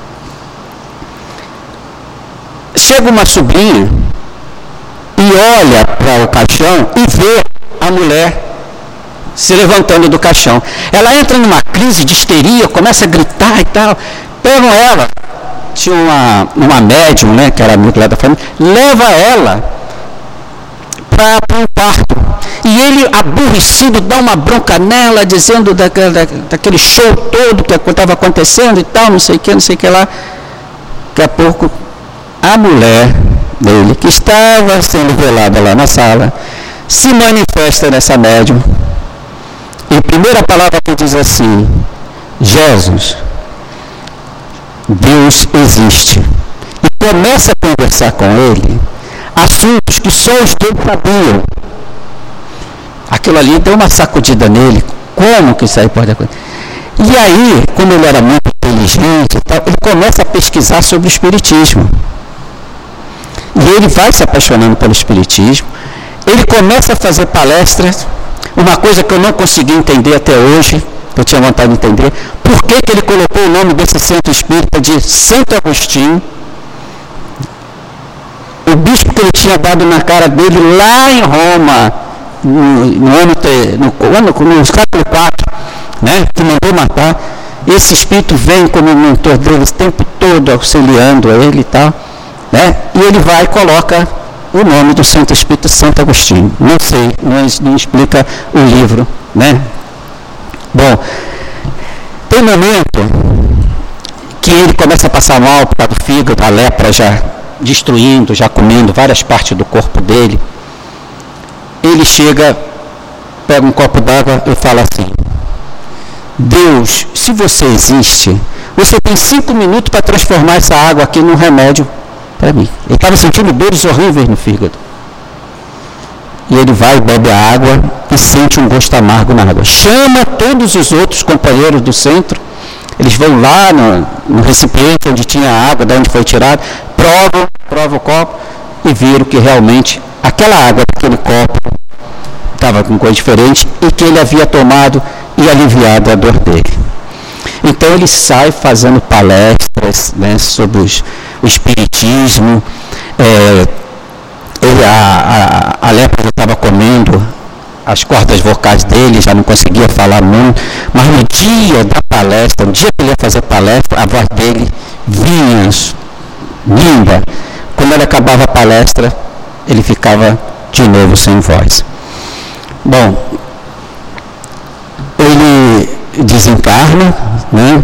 Chega uma sobrinha e olha para o caixão e vê a mulher se levantando do caixão. Ela entra numa crise de histeria, começa a gritar e tal. Pegam ela, tinha uma, uma médium, né, que era amiga lá da família, leva ela para um quarto. E ele, aborrecido, dá uma bronca nela, dizendo daquele, daquele show todo que estava acontecendo e tal, não sei o que, não sei o que lá. Daqui a pouco, a mulher dele, que estava sendo velada lá na sala, se manifesta nessa médium. E a primeira palavra que diz assim: Jesus, Deus existe. E começa a conversar com ele assuntos que só os dois sabiam. Aquilo ali deu uma sacudida nele. Como que isso aí pode acontecer? E aí, como ele era muito inteligente, ele começa a pesquisar sobre o espiritismo. E ele vai se apaixonando pelo espiritismo. Ele começa a fazer palestras. Uma coisa que eu não consegui entender até hoje, eu tinha vontade de entender, por que que ele colocou o nome desse centro espírita de Santo Agostinho? O bispo que ele tinha dado na cara dele lá em Roma, no, no ano, no, no, no século quatro, né, que mandou matar, esse espírito vem como mentor dele o tempo todo, auxiliando ele e tal, né, e ele vai e coloca o nome do Santo Espírito Santo Agostinho. Não sei, não, não explica o livro, né? Bom, tem um momento que ele começa a passar mal por causa do fígado, a lepra já destruindo, já comendo várias partes do corpo dele. Ele chega, pega um copo d'água e fala assim: Deus, se você existe, você tem cinco minutos para transformar essa água aqui num remédio para mim. Ele estava sentindo dores horríveis no fígado. E ele vai, bebe a água e sente um gosto amargo na água. Chama todos os outros companheiros do centro. Eles vão lá no, no recipiente onde tinha a água, de onde foi tirada, provam, provam o copo e viram que realmente aquela água daquele copo estava com coisa diferente e que ele havia tomado e aliviado a dor dele. Então ele sai fazendo palestras, né, sobre os, o espiritismo. É, ele, a, a, a lepra já estava comendo as cordas vocais dele, já não conseguia falar muito, mas no dia da palestra, no dia que ele ia fazer palestra, a voz dele vinha linda. Quando ele acabava a palestra, ele ficava de novo sem voz. Bom, ele desencarna, né?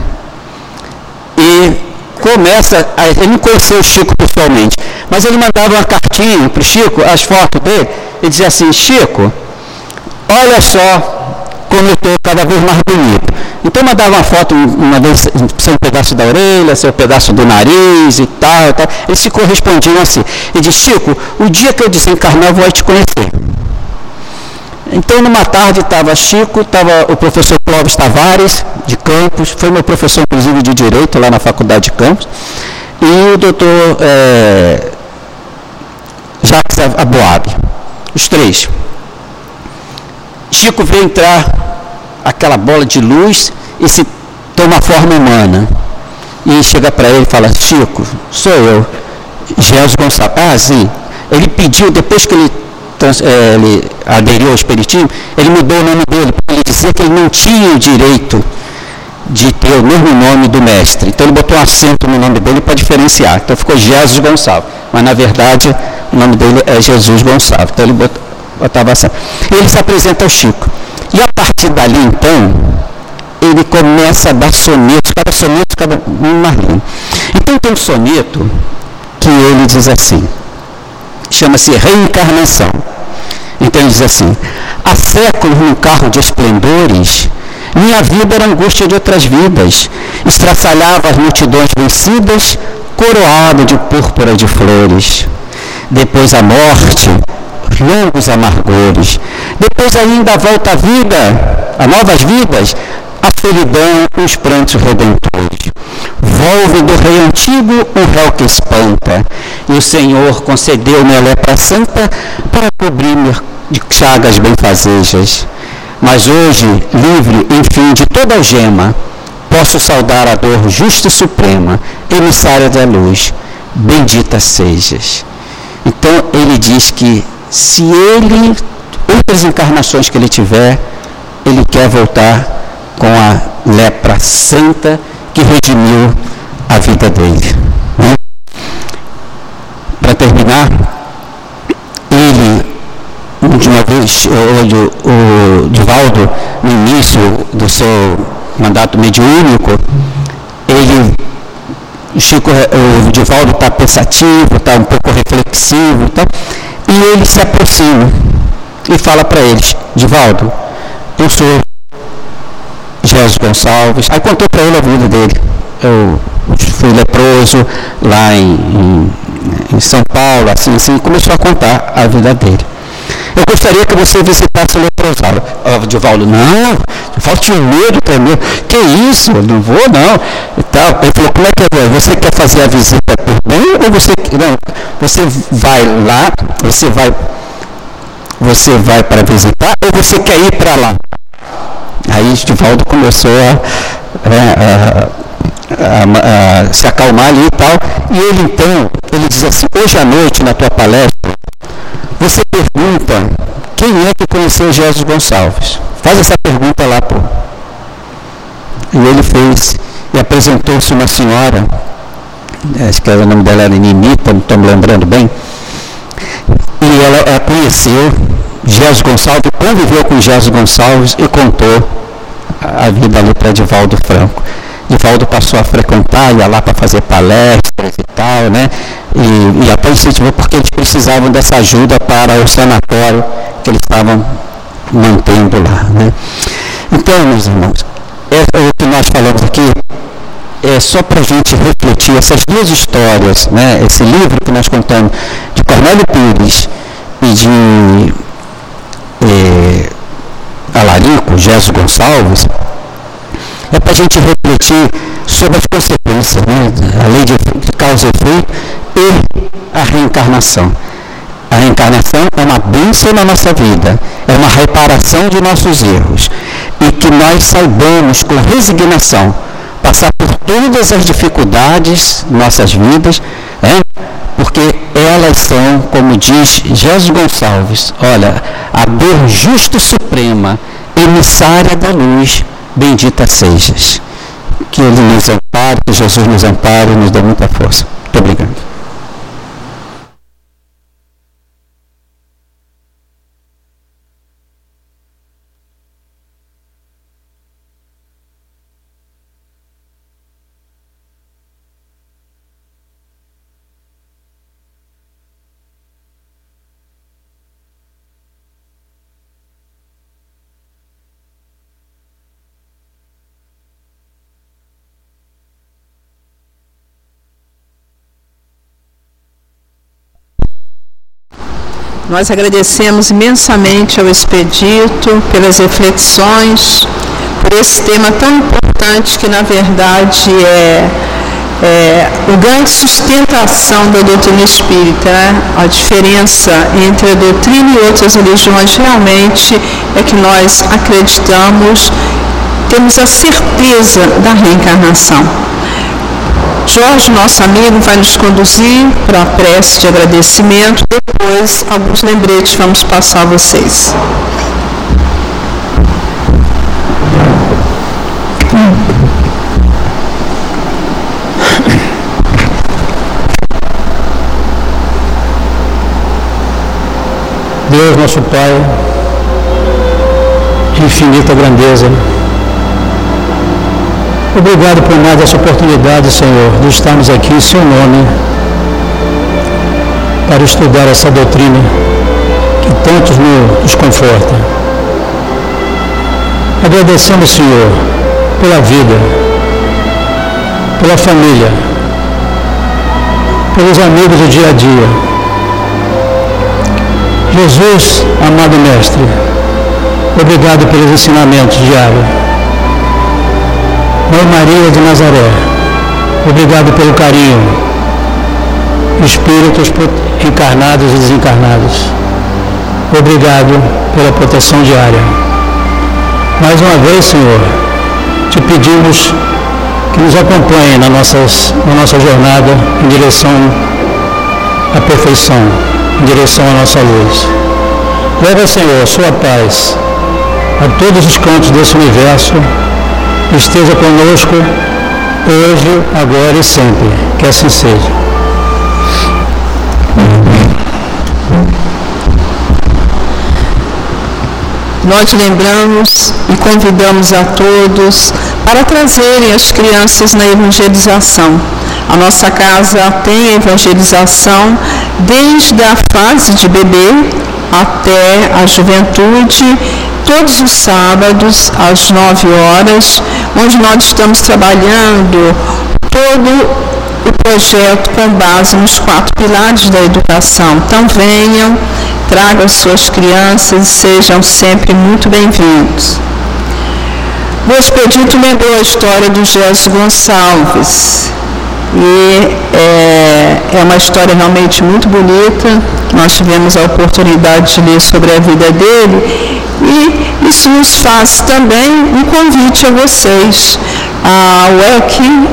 E começa, a, ele não conheceu o Chico pessoalmente, mas ele mandava uma cartinha para o Chico, as fotos dele, e dizia assim: Chico, olha só como eu estou cada vez mais bonito. Então mandava uma foto, uma vez, seu pedaço da orelha, seu pedaço do nariz e tal, e tal. Eles se correspondiam assim. Ele disse: Chico, o dia que eu desencarnar eu vou te conhecer. Então, numa tarde, estava Chico, estava o professor Clóvis Tavares, de Campos, foi meu professor, inclusive, de Direito, lá na Faculdade de Campos, e o doutor é, Jacques Aboab, os três. Chico vê entrar aquela bola de luz e se toma forma humana. E chega para ele e fala: Chico, sou eu, Jesus Gonçalves. Ah, sim. Ele pediu, depois que ele ele aderiu ao espiritismo, ele mudou o nome dele, porque ele dizia que ele não tinha o direito de ter o mesmo nome do mestre. Então ele botou um acento no nome dele para diferenciar. Então ficou Jesus Gonçalves, mas na verdade o nome dele é Jesus Gonçalves. Então ele botava assim. Ele se apresenta ao Chico. E a partir dali, então, ele começa a dar sonetos, cada soneto, cada um mais lindo. Então tem um soneto que ele diz assim, chama-se Reencarnação. Então ele diz assim: há séculos num carro de esplendores, minha vida era angústia de outras vidas, estraçalhava as multidões vencidas, coroado de púrpura de flores. Depois a morte, os longos amargores. Depois ainda a volta à vida, a novas vidas, a solidão, os prantos redentores. Volve do rei antigo um réu que espanta, e o Senhor concedeu-me a lepra santa para cobrir-me de chagas benfazejas. Mas hoje, livre, enfim, de toda algema, posso saudar a dor justa e suprema, emissária da luz, bendita sejas. Então ele diz que se ele, outras encarnações que ele tiver, ele quer voltar com a lepra santa que redimiu a vida dele. Né? Para terminar, ele o, o Divaldo, no início do seu mandato mediúnico, ele, o, Chico, o Divaldo está pensativo, está um pouco reflexivo, tá? E ele se aproxima e fala para eles: Divaldo, eu sou Jesus Gonçalves. Aí contou para ele a vida dele. Eu fui leproso lá em, em, em São Paulo, assim, assim, começou a contar a vida dele. Eu gostaria que você visitasse o leprosário. Ah, Divaldo, não, Divaldo tinha medo também. Que isso? Eu não vou, não. E tal. Ele falou: como é que é? Você quer fazer a visita por bem ou você não? Você vai lá, você vai, você vai para visitar ou você quer ir para lá? Aí Divaldo começou a, a, a, a, a se acalmar ali e tal. E ele então, ele diz assim: hoje à noite na tua palestra, você pergunta quem é que conheceu Jesus Gonçalves. Faz essa pergunta lá, pô. E ele fez, e apresentou-se uma senhora, acho que o nome dela era Nimita, não estou me lembrando bem, e ela, ela conheceu Jesus Gonçalves, conviveu com Jesus Gonçalves e contou a vida ali para Divaldo Franco. Divaldo passou a frequentar, ia lá para fazer palestras e tal, né? E, e até incentivou porque eles precisavam dessa ajuda para o sanatório que eles estavam mantendo lá, né? Então, meus irmãos, é, o que nós falamos aqui é só para a gente refletir essas duas histórias, né? Esse livro que nós contamos de Cornélio Pires e de eh, Alarico, Jesus Gonçalves, é para a gente refletir sobre as consequências, né? A lei de, de causa e efeito e a reencarnação. A reencarnação é uma bênção na nossa vida, é uma reparação de nossos erros, e que nós saibamos com resignação passar por todas as dificuldades de nossas vidas, né? Porque elas são, como diz Jesus Gonçalves, olha, a dor justa e suprema, emissária da luz, bendita sejas. Que Ele nos ampare, que Jesus nos ampare e nos dê muita força. Muito obrigado. Nós agradecemos imensamente ao Expedito pelas reflexões, por esse tema tão importante que, na verdade, é, é o grande sustentação da doutrina espírita, né? A diferença entre a doutrina e outras religiões realmente é que nós acreditamos, temos a certeza da reencarnação. Jorge, nosso amigo, vai nos conduzir para a prece de agradecimento. Depois, alguns lembretes vamos passar a vocês. Deus, nosso Pai, de infinita grandeza, obrigado por mais essa oportunidade, Senhor, de estarmos aqui em Seu nome para estudar essa doutrina que tantos nos conforta. Agradecemos, Senhor, pela vida, pela família, pelos amigos do dia a dia. Jesus, amado Mestre, obrigado pelos ensinamentos diários. Mãe Maria de Nazaré, obrigado pelo carinho. Espíritos encarnados e desencarnados, obrigado pela proteção diária. Mais uma vez, Senhor, te pedimos que nos acompanhe na, nossas, na nossa jornada em direção à perfeição, em direção à nossa luz. Leva, Senhor, sua paz a todos os cantos desse universo. Esteja conosco hoje, agora e sempre. Que assim seja. nós lembramos e convidamos a todos para trazerem as crianças na evangelização. A nossa casa tem evangelização desde a fase de bebê até a juventude, todos os sábados às nove horas, onde nós estamos trabalhando todo o projeto com base nos quatro pilares da educação. Então venham, tragam suas crianças e sejam sempre muito bem-vindos. O Expedito lembrou a história do Gésio Gonçalves. E é, é uma história realmente muito bonita. Nós tivemos a oportunidade de ler sobre a vida dele e isso nos faz também um convite a vocês. A U E C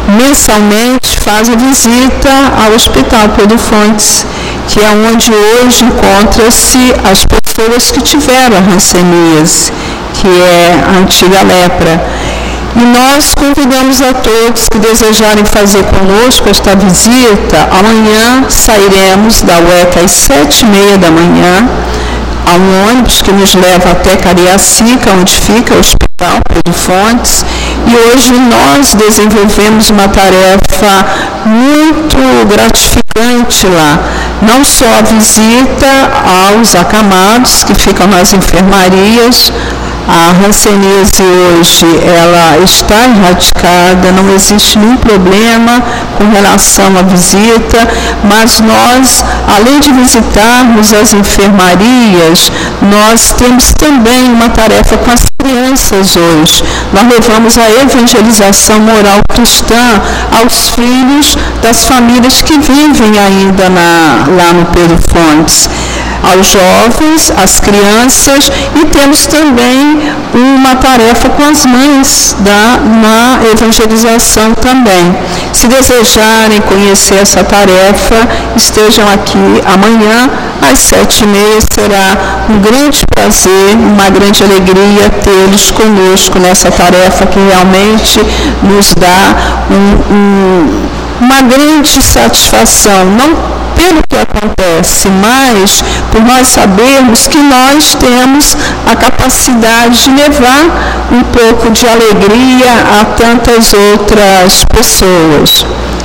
mensalmente faz a visita ao Hospital Pedro Fontes, que é onde hoje encontra-se as pessoas que tiveram a hanseníase, que é a antiga lepra. E nós convidamos a todos que desejarem fazer conosco esta visita. Amanhã sairemos da U E C às sete e meia da manhã, a um ônibus que nos leva até Cariacica, onde fica o Hospital Pedro Fontes. E hoje nós desenvolvemos uma tarefa muito gratificante lá. Não só a visita aos acamados que ficam nas enfermarias. A hanseníase hoje ela está erradicada, não existe nenhum problema com relação à visita, mas nós, além de visitarmos as enfermarias, nós temos também uma tarefa com as crianças hoje. Nós levamos a evangelização moral cristã aos filhos das famílias que vivem ainda na, lá no Pedro Fontes, aos jovens, às crianças, e temos também uma tarefa com as mães da, na evangelização também. Se desejarem conhecer essa tarefa, estejam aqui amanhã às sete e meia. Será um grande prazer, uma grande alegria tê-los conosco nessa tarefa que realmente nos dá um, um, uma grande satisfação, não pelo que acontece, mas por nós sabermos que nós temos a capacidade de levar um pouco de alegria a tantas outras pessoas.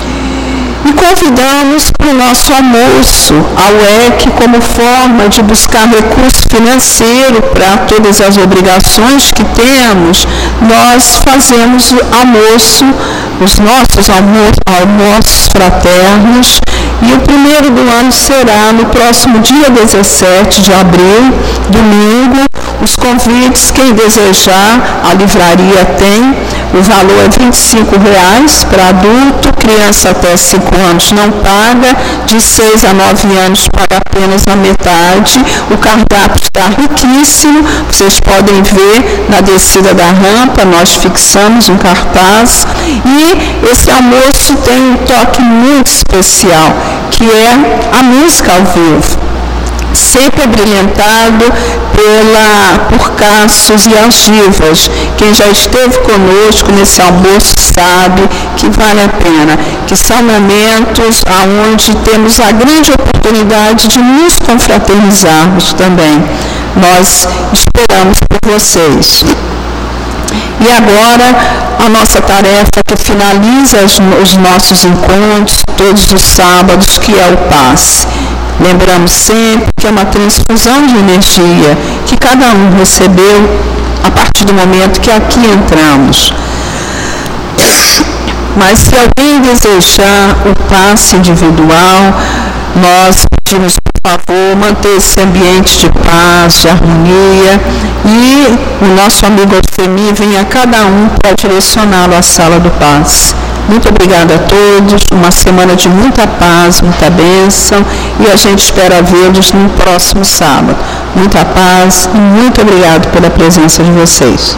E convidamos para o nosso almoço, a U E C, como forma de buscar recurso financeiro para todas as obrigações que temos. Nós fazemos o almoço, os nossos almo- almoços fraternos, e o primeiro do ano será no próximo dia dezessete de abril, domingo. Os convites, quem desejar, a livraria tem. O valor é vinte e cinco reais para adulto, criança até cinco anos não paga, de seis a nove anos paga apenas a metade. O cardápio está riquíssimo, vocês podem ver na descida da rampa, nós fixamos um cartaz. E esse almoço tem um toque muito especial, que é a música ao vivo, sempre brilhantado pela, por Cassius e as divas. Quem já esteve conosco nesse almoço sabe que vale a pena, que são momentos onde temos a grande oportunidade de nos confraternizarmos também. Nós esperamos por vocês. E agora, a nossa tarefa que finaliza os nossos encontros todos os sábados, que é o passe. Lembramos sempre que é uma transfusão de energia que cada um recebeu a partir do momento que aqui entramos. Mas se alguém desejar o passe individual, nós pedimos, por favor, manter esse ambiente de paz, de harmonia, e o nosso amigo Alfemi vem a cada um para direcioná-lo à sala do passe. Muito obrigada a todos, uma semana de muita paz, muita bênção, e a gente espera vê-los no próximo sábado. Muita paz e muito obrigado pela presença de vocês.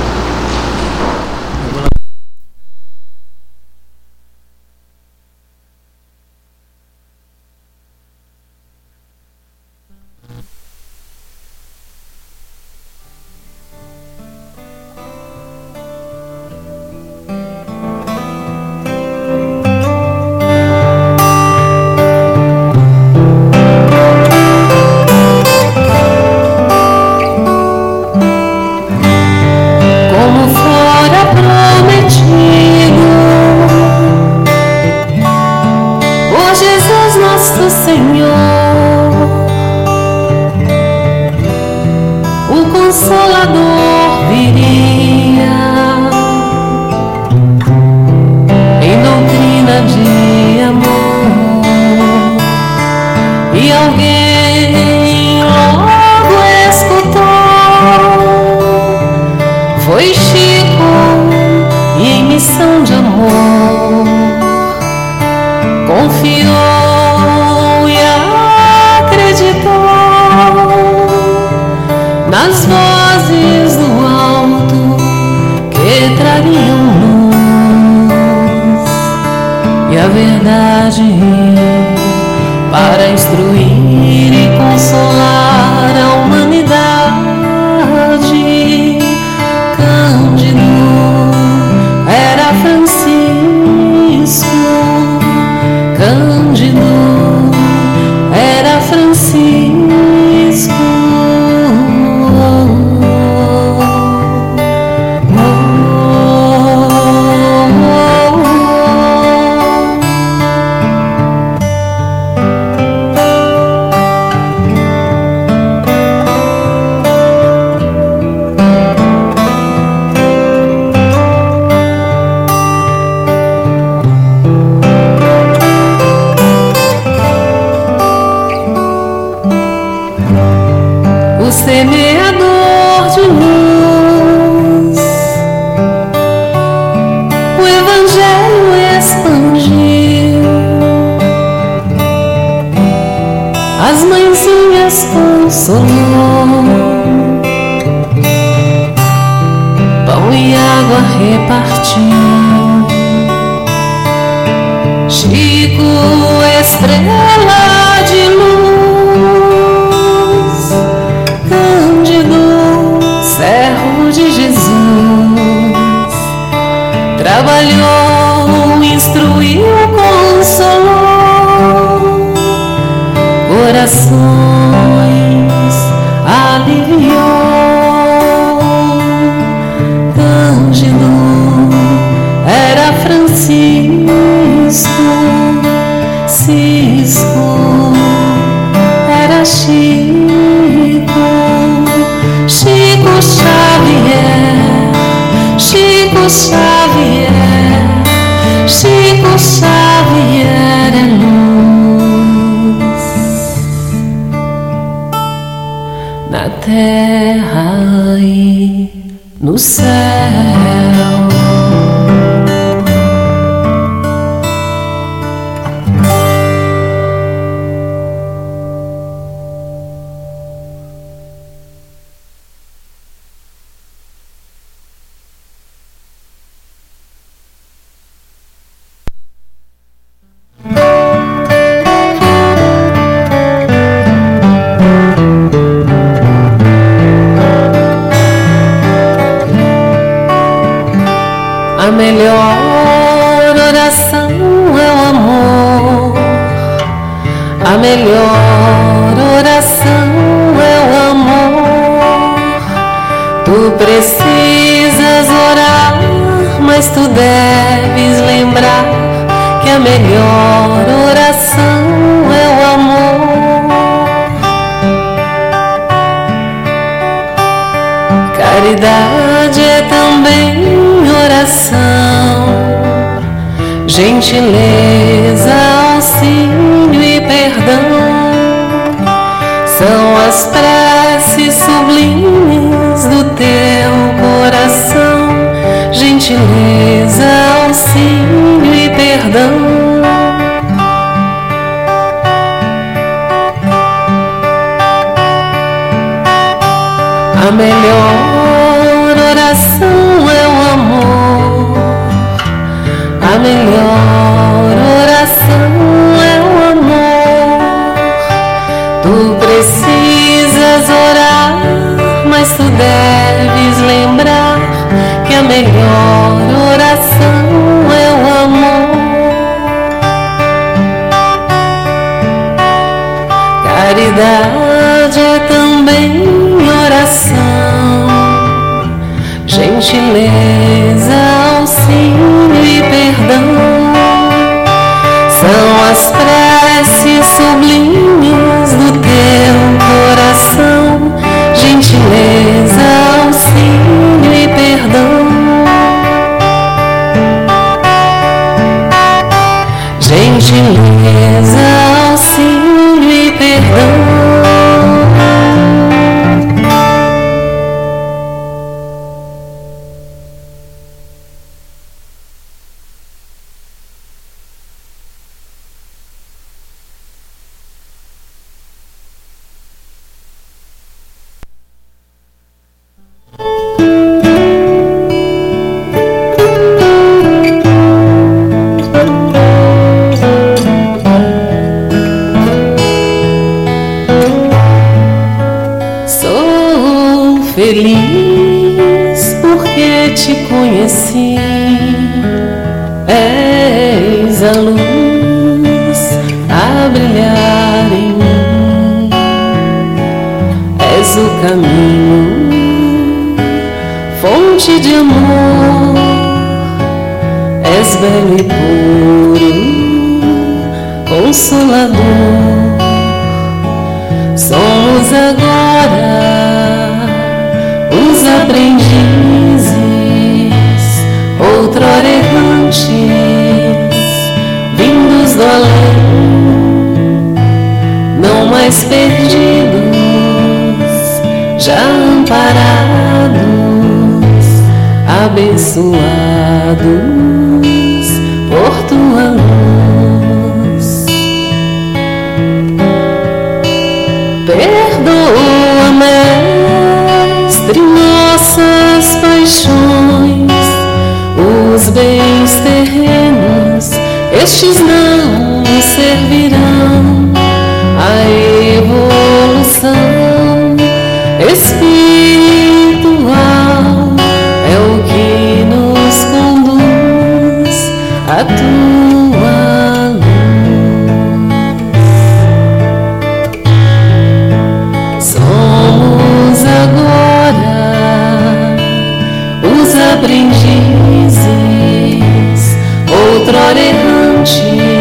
alguém logo escutou. Foi Chico e em missão de amor confiou e acreditou nas vozes do alto que trariam luz e a verdade para instruir e consolar a humanidade. Cândido era Francisco, Cândido era Francisco. O semeador de luz, o Evangelho expandiu, as mãezinhas consolou, pão e água repartiu. Chico, estrela de luz, Cândido, servo de Jesus, trabalhou, instruiu, consolou, corações aliviou. Cândido era Francisco, Cisco era Chico, Chico Xavier, Chico Xavier, Chico Xavier é luz na terra e no céu. A melhor oração é o amor, a melhor oração é o amor. Tu precisas orar, mas tu deves lembrar que a melhor oração é o amor. Caridade é também oração, gentileza, auxílio e perdão são as preces sublimes do teu coração. Gentileza, auxílio e perdão. A melhor oração é o amor, a melhor oração é o amor. Tu precisas orar, mas tu deves lembrar que a melhor oração é o amor. Caridade é também oração, gentileza, auxílio e perdão são as preces sublimes do teu coração. Gentileza, auxílio e perdão. Gentileza, auxílio e perdão. Feliz porque te conheci, és a luz a brilhar em mim, és o caminho, fonte de amor, és belo e puro, consolador. Somos agora os aprendizes, outrora errantes, vindos do além, não mais perdidos, já amparados, abençoados por tua luz. Perdoa, Mestre, nossas paixões, os bens terrenos, estes não nos servirão. A evolução espiritual é o que nos conduz a tua luz. Somos agora os aprendizes, outrora errantes,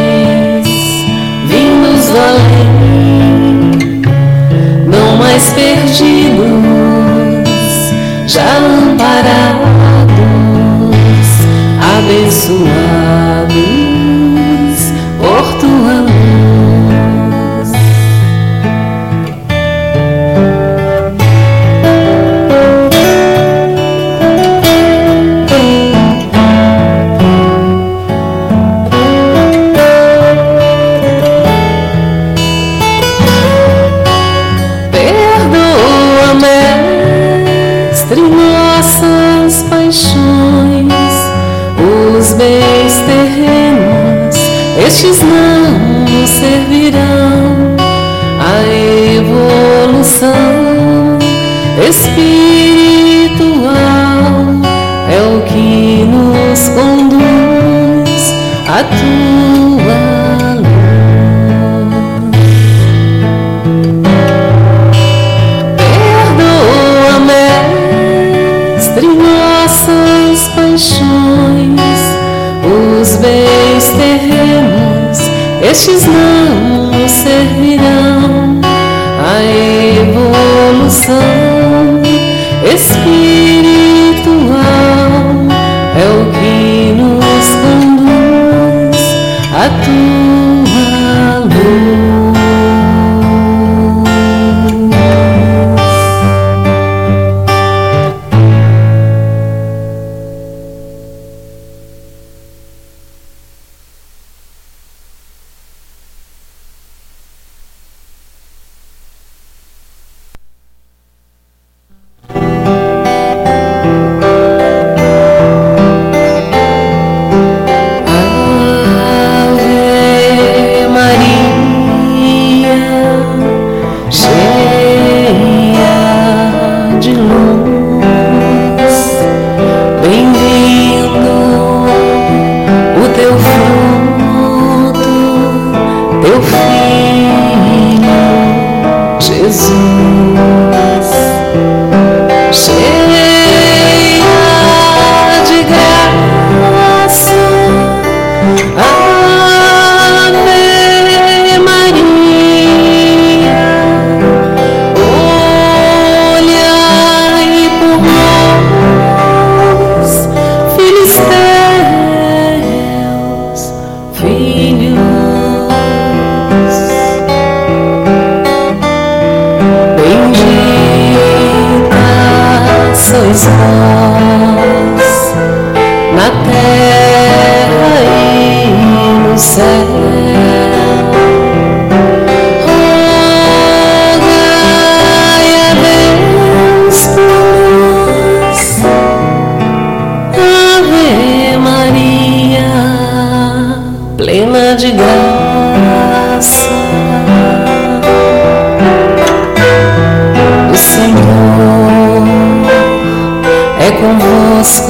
vindos do além, não mais perdidos, já amparados, abençoados por tua luz. Perdoa, Mestre, nossas paixões, os bens terrenos, estes não nos servirão. A evolução espiritual é o que nos conduz a tua luz. Perdoa, Mestre, nossas paixões, os bens terrenos, estes não nos servirão. A evolução espiritual é o que nos conduz a tua luz. Ave Maria, cheia de luz, bem-vindo o teu fruto, teu filho Jesus, cheia de graça. Ave Maria, olhai por nós, filhos teus, filhos. Bendita sois vós na terra e no céu. Rogai a Deus por nós. Ave Maria, plena de graça, o Senhor convosco,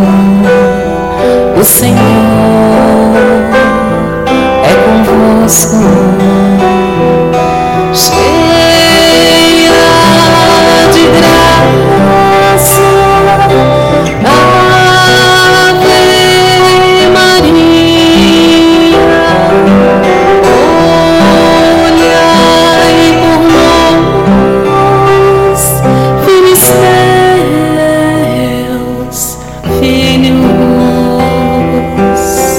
o Senhor é convosco, cheia de graça, Ave Maria, olhai por nós, filhos teus, filhos,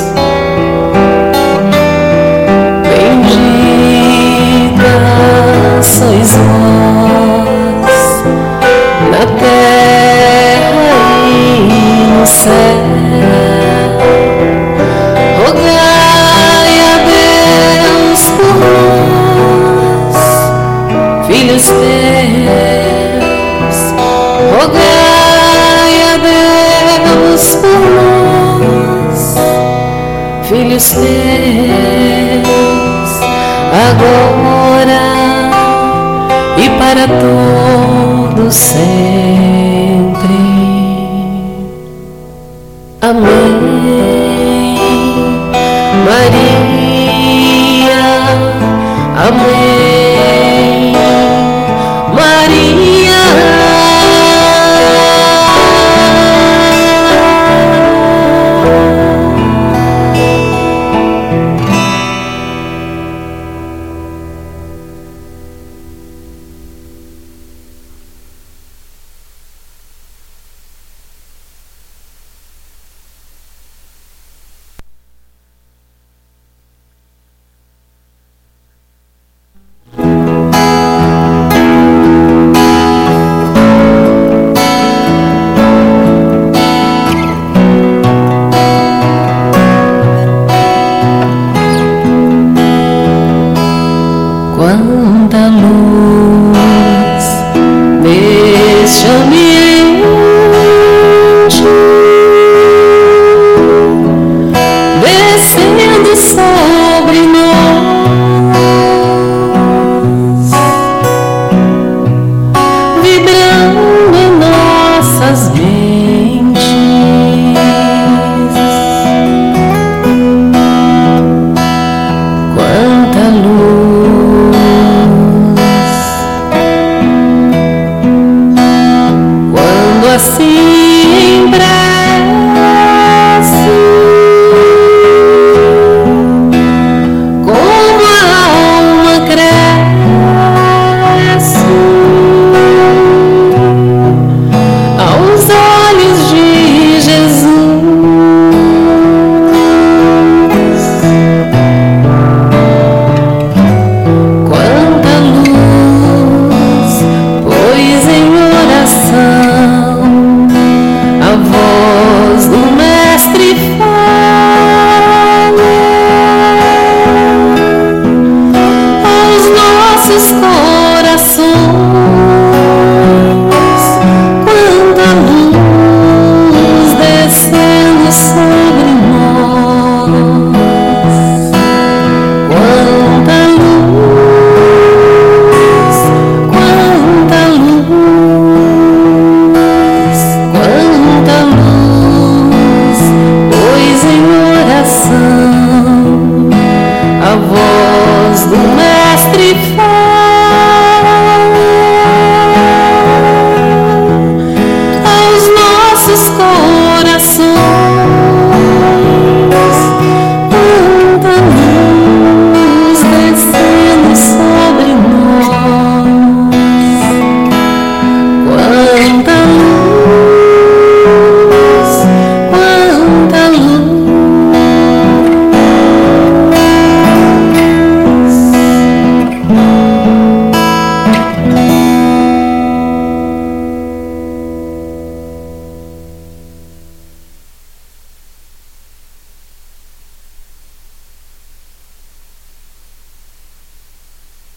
bendita sois vós na terra e no céu, rogai a Deus por nós, filhos teus, rogai a Deus por nós, filhos teus, agora e para todo sempre.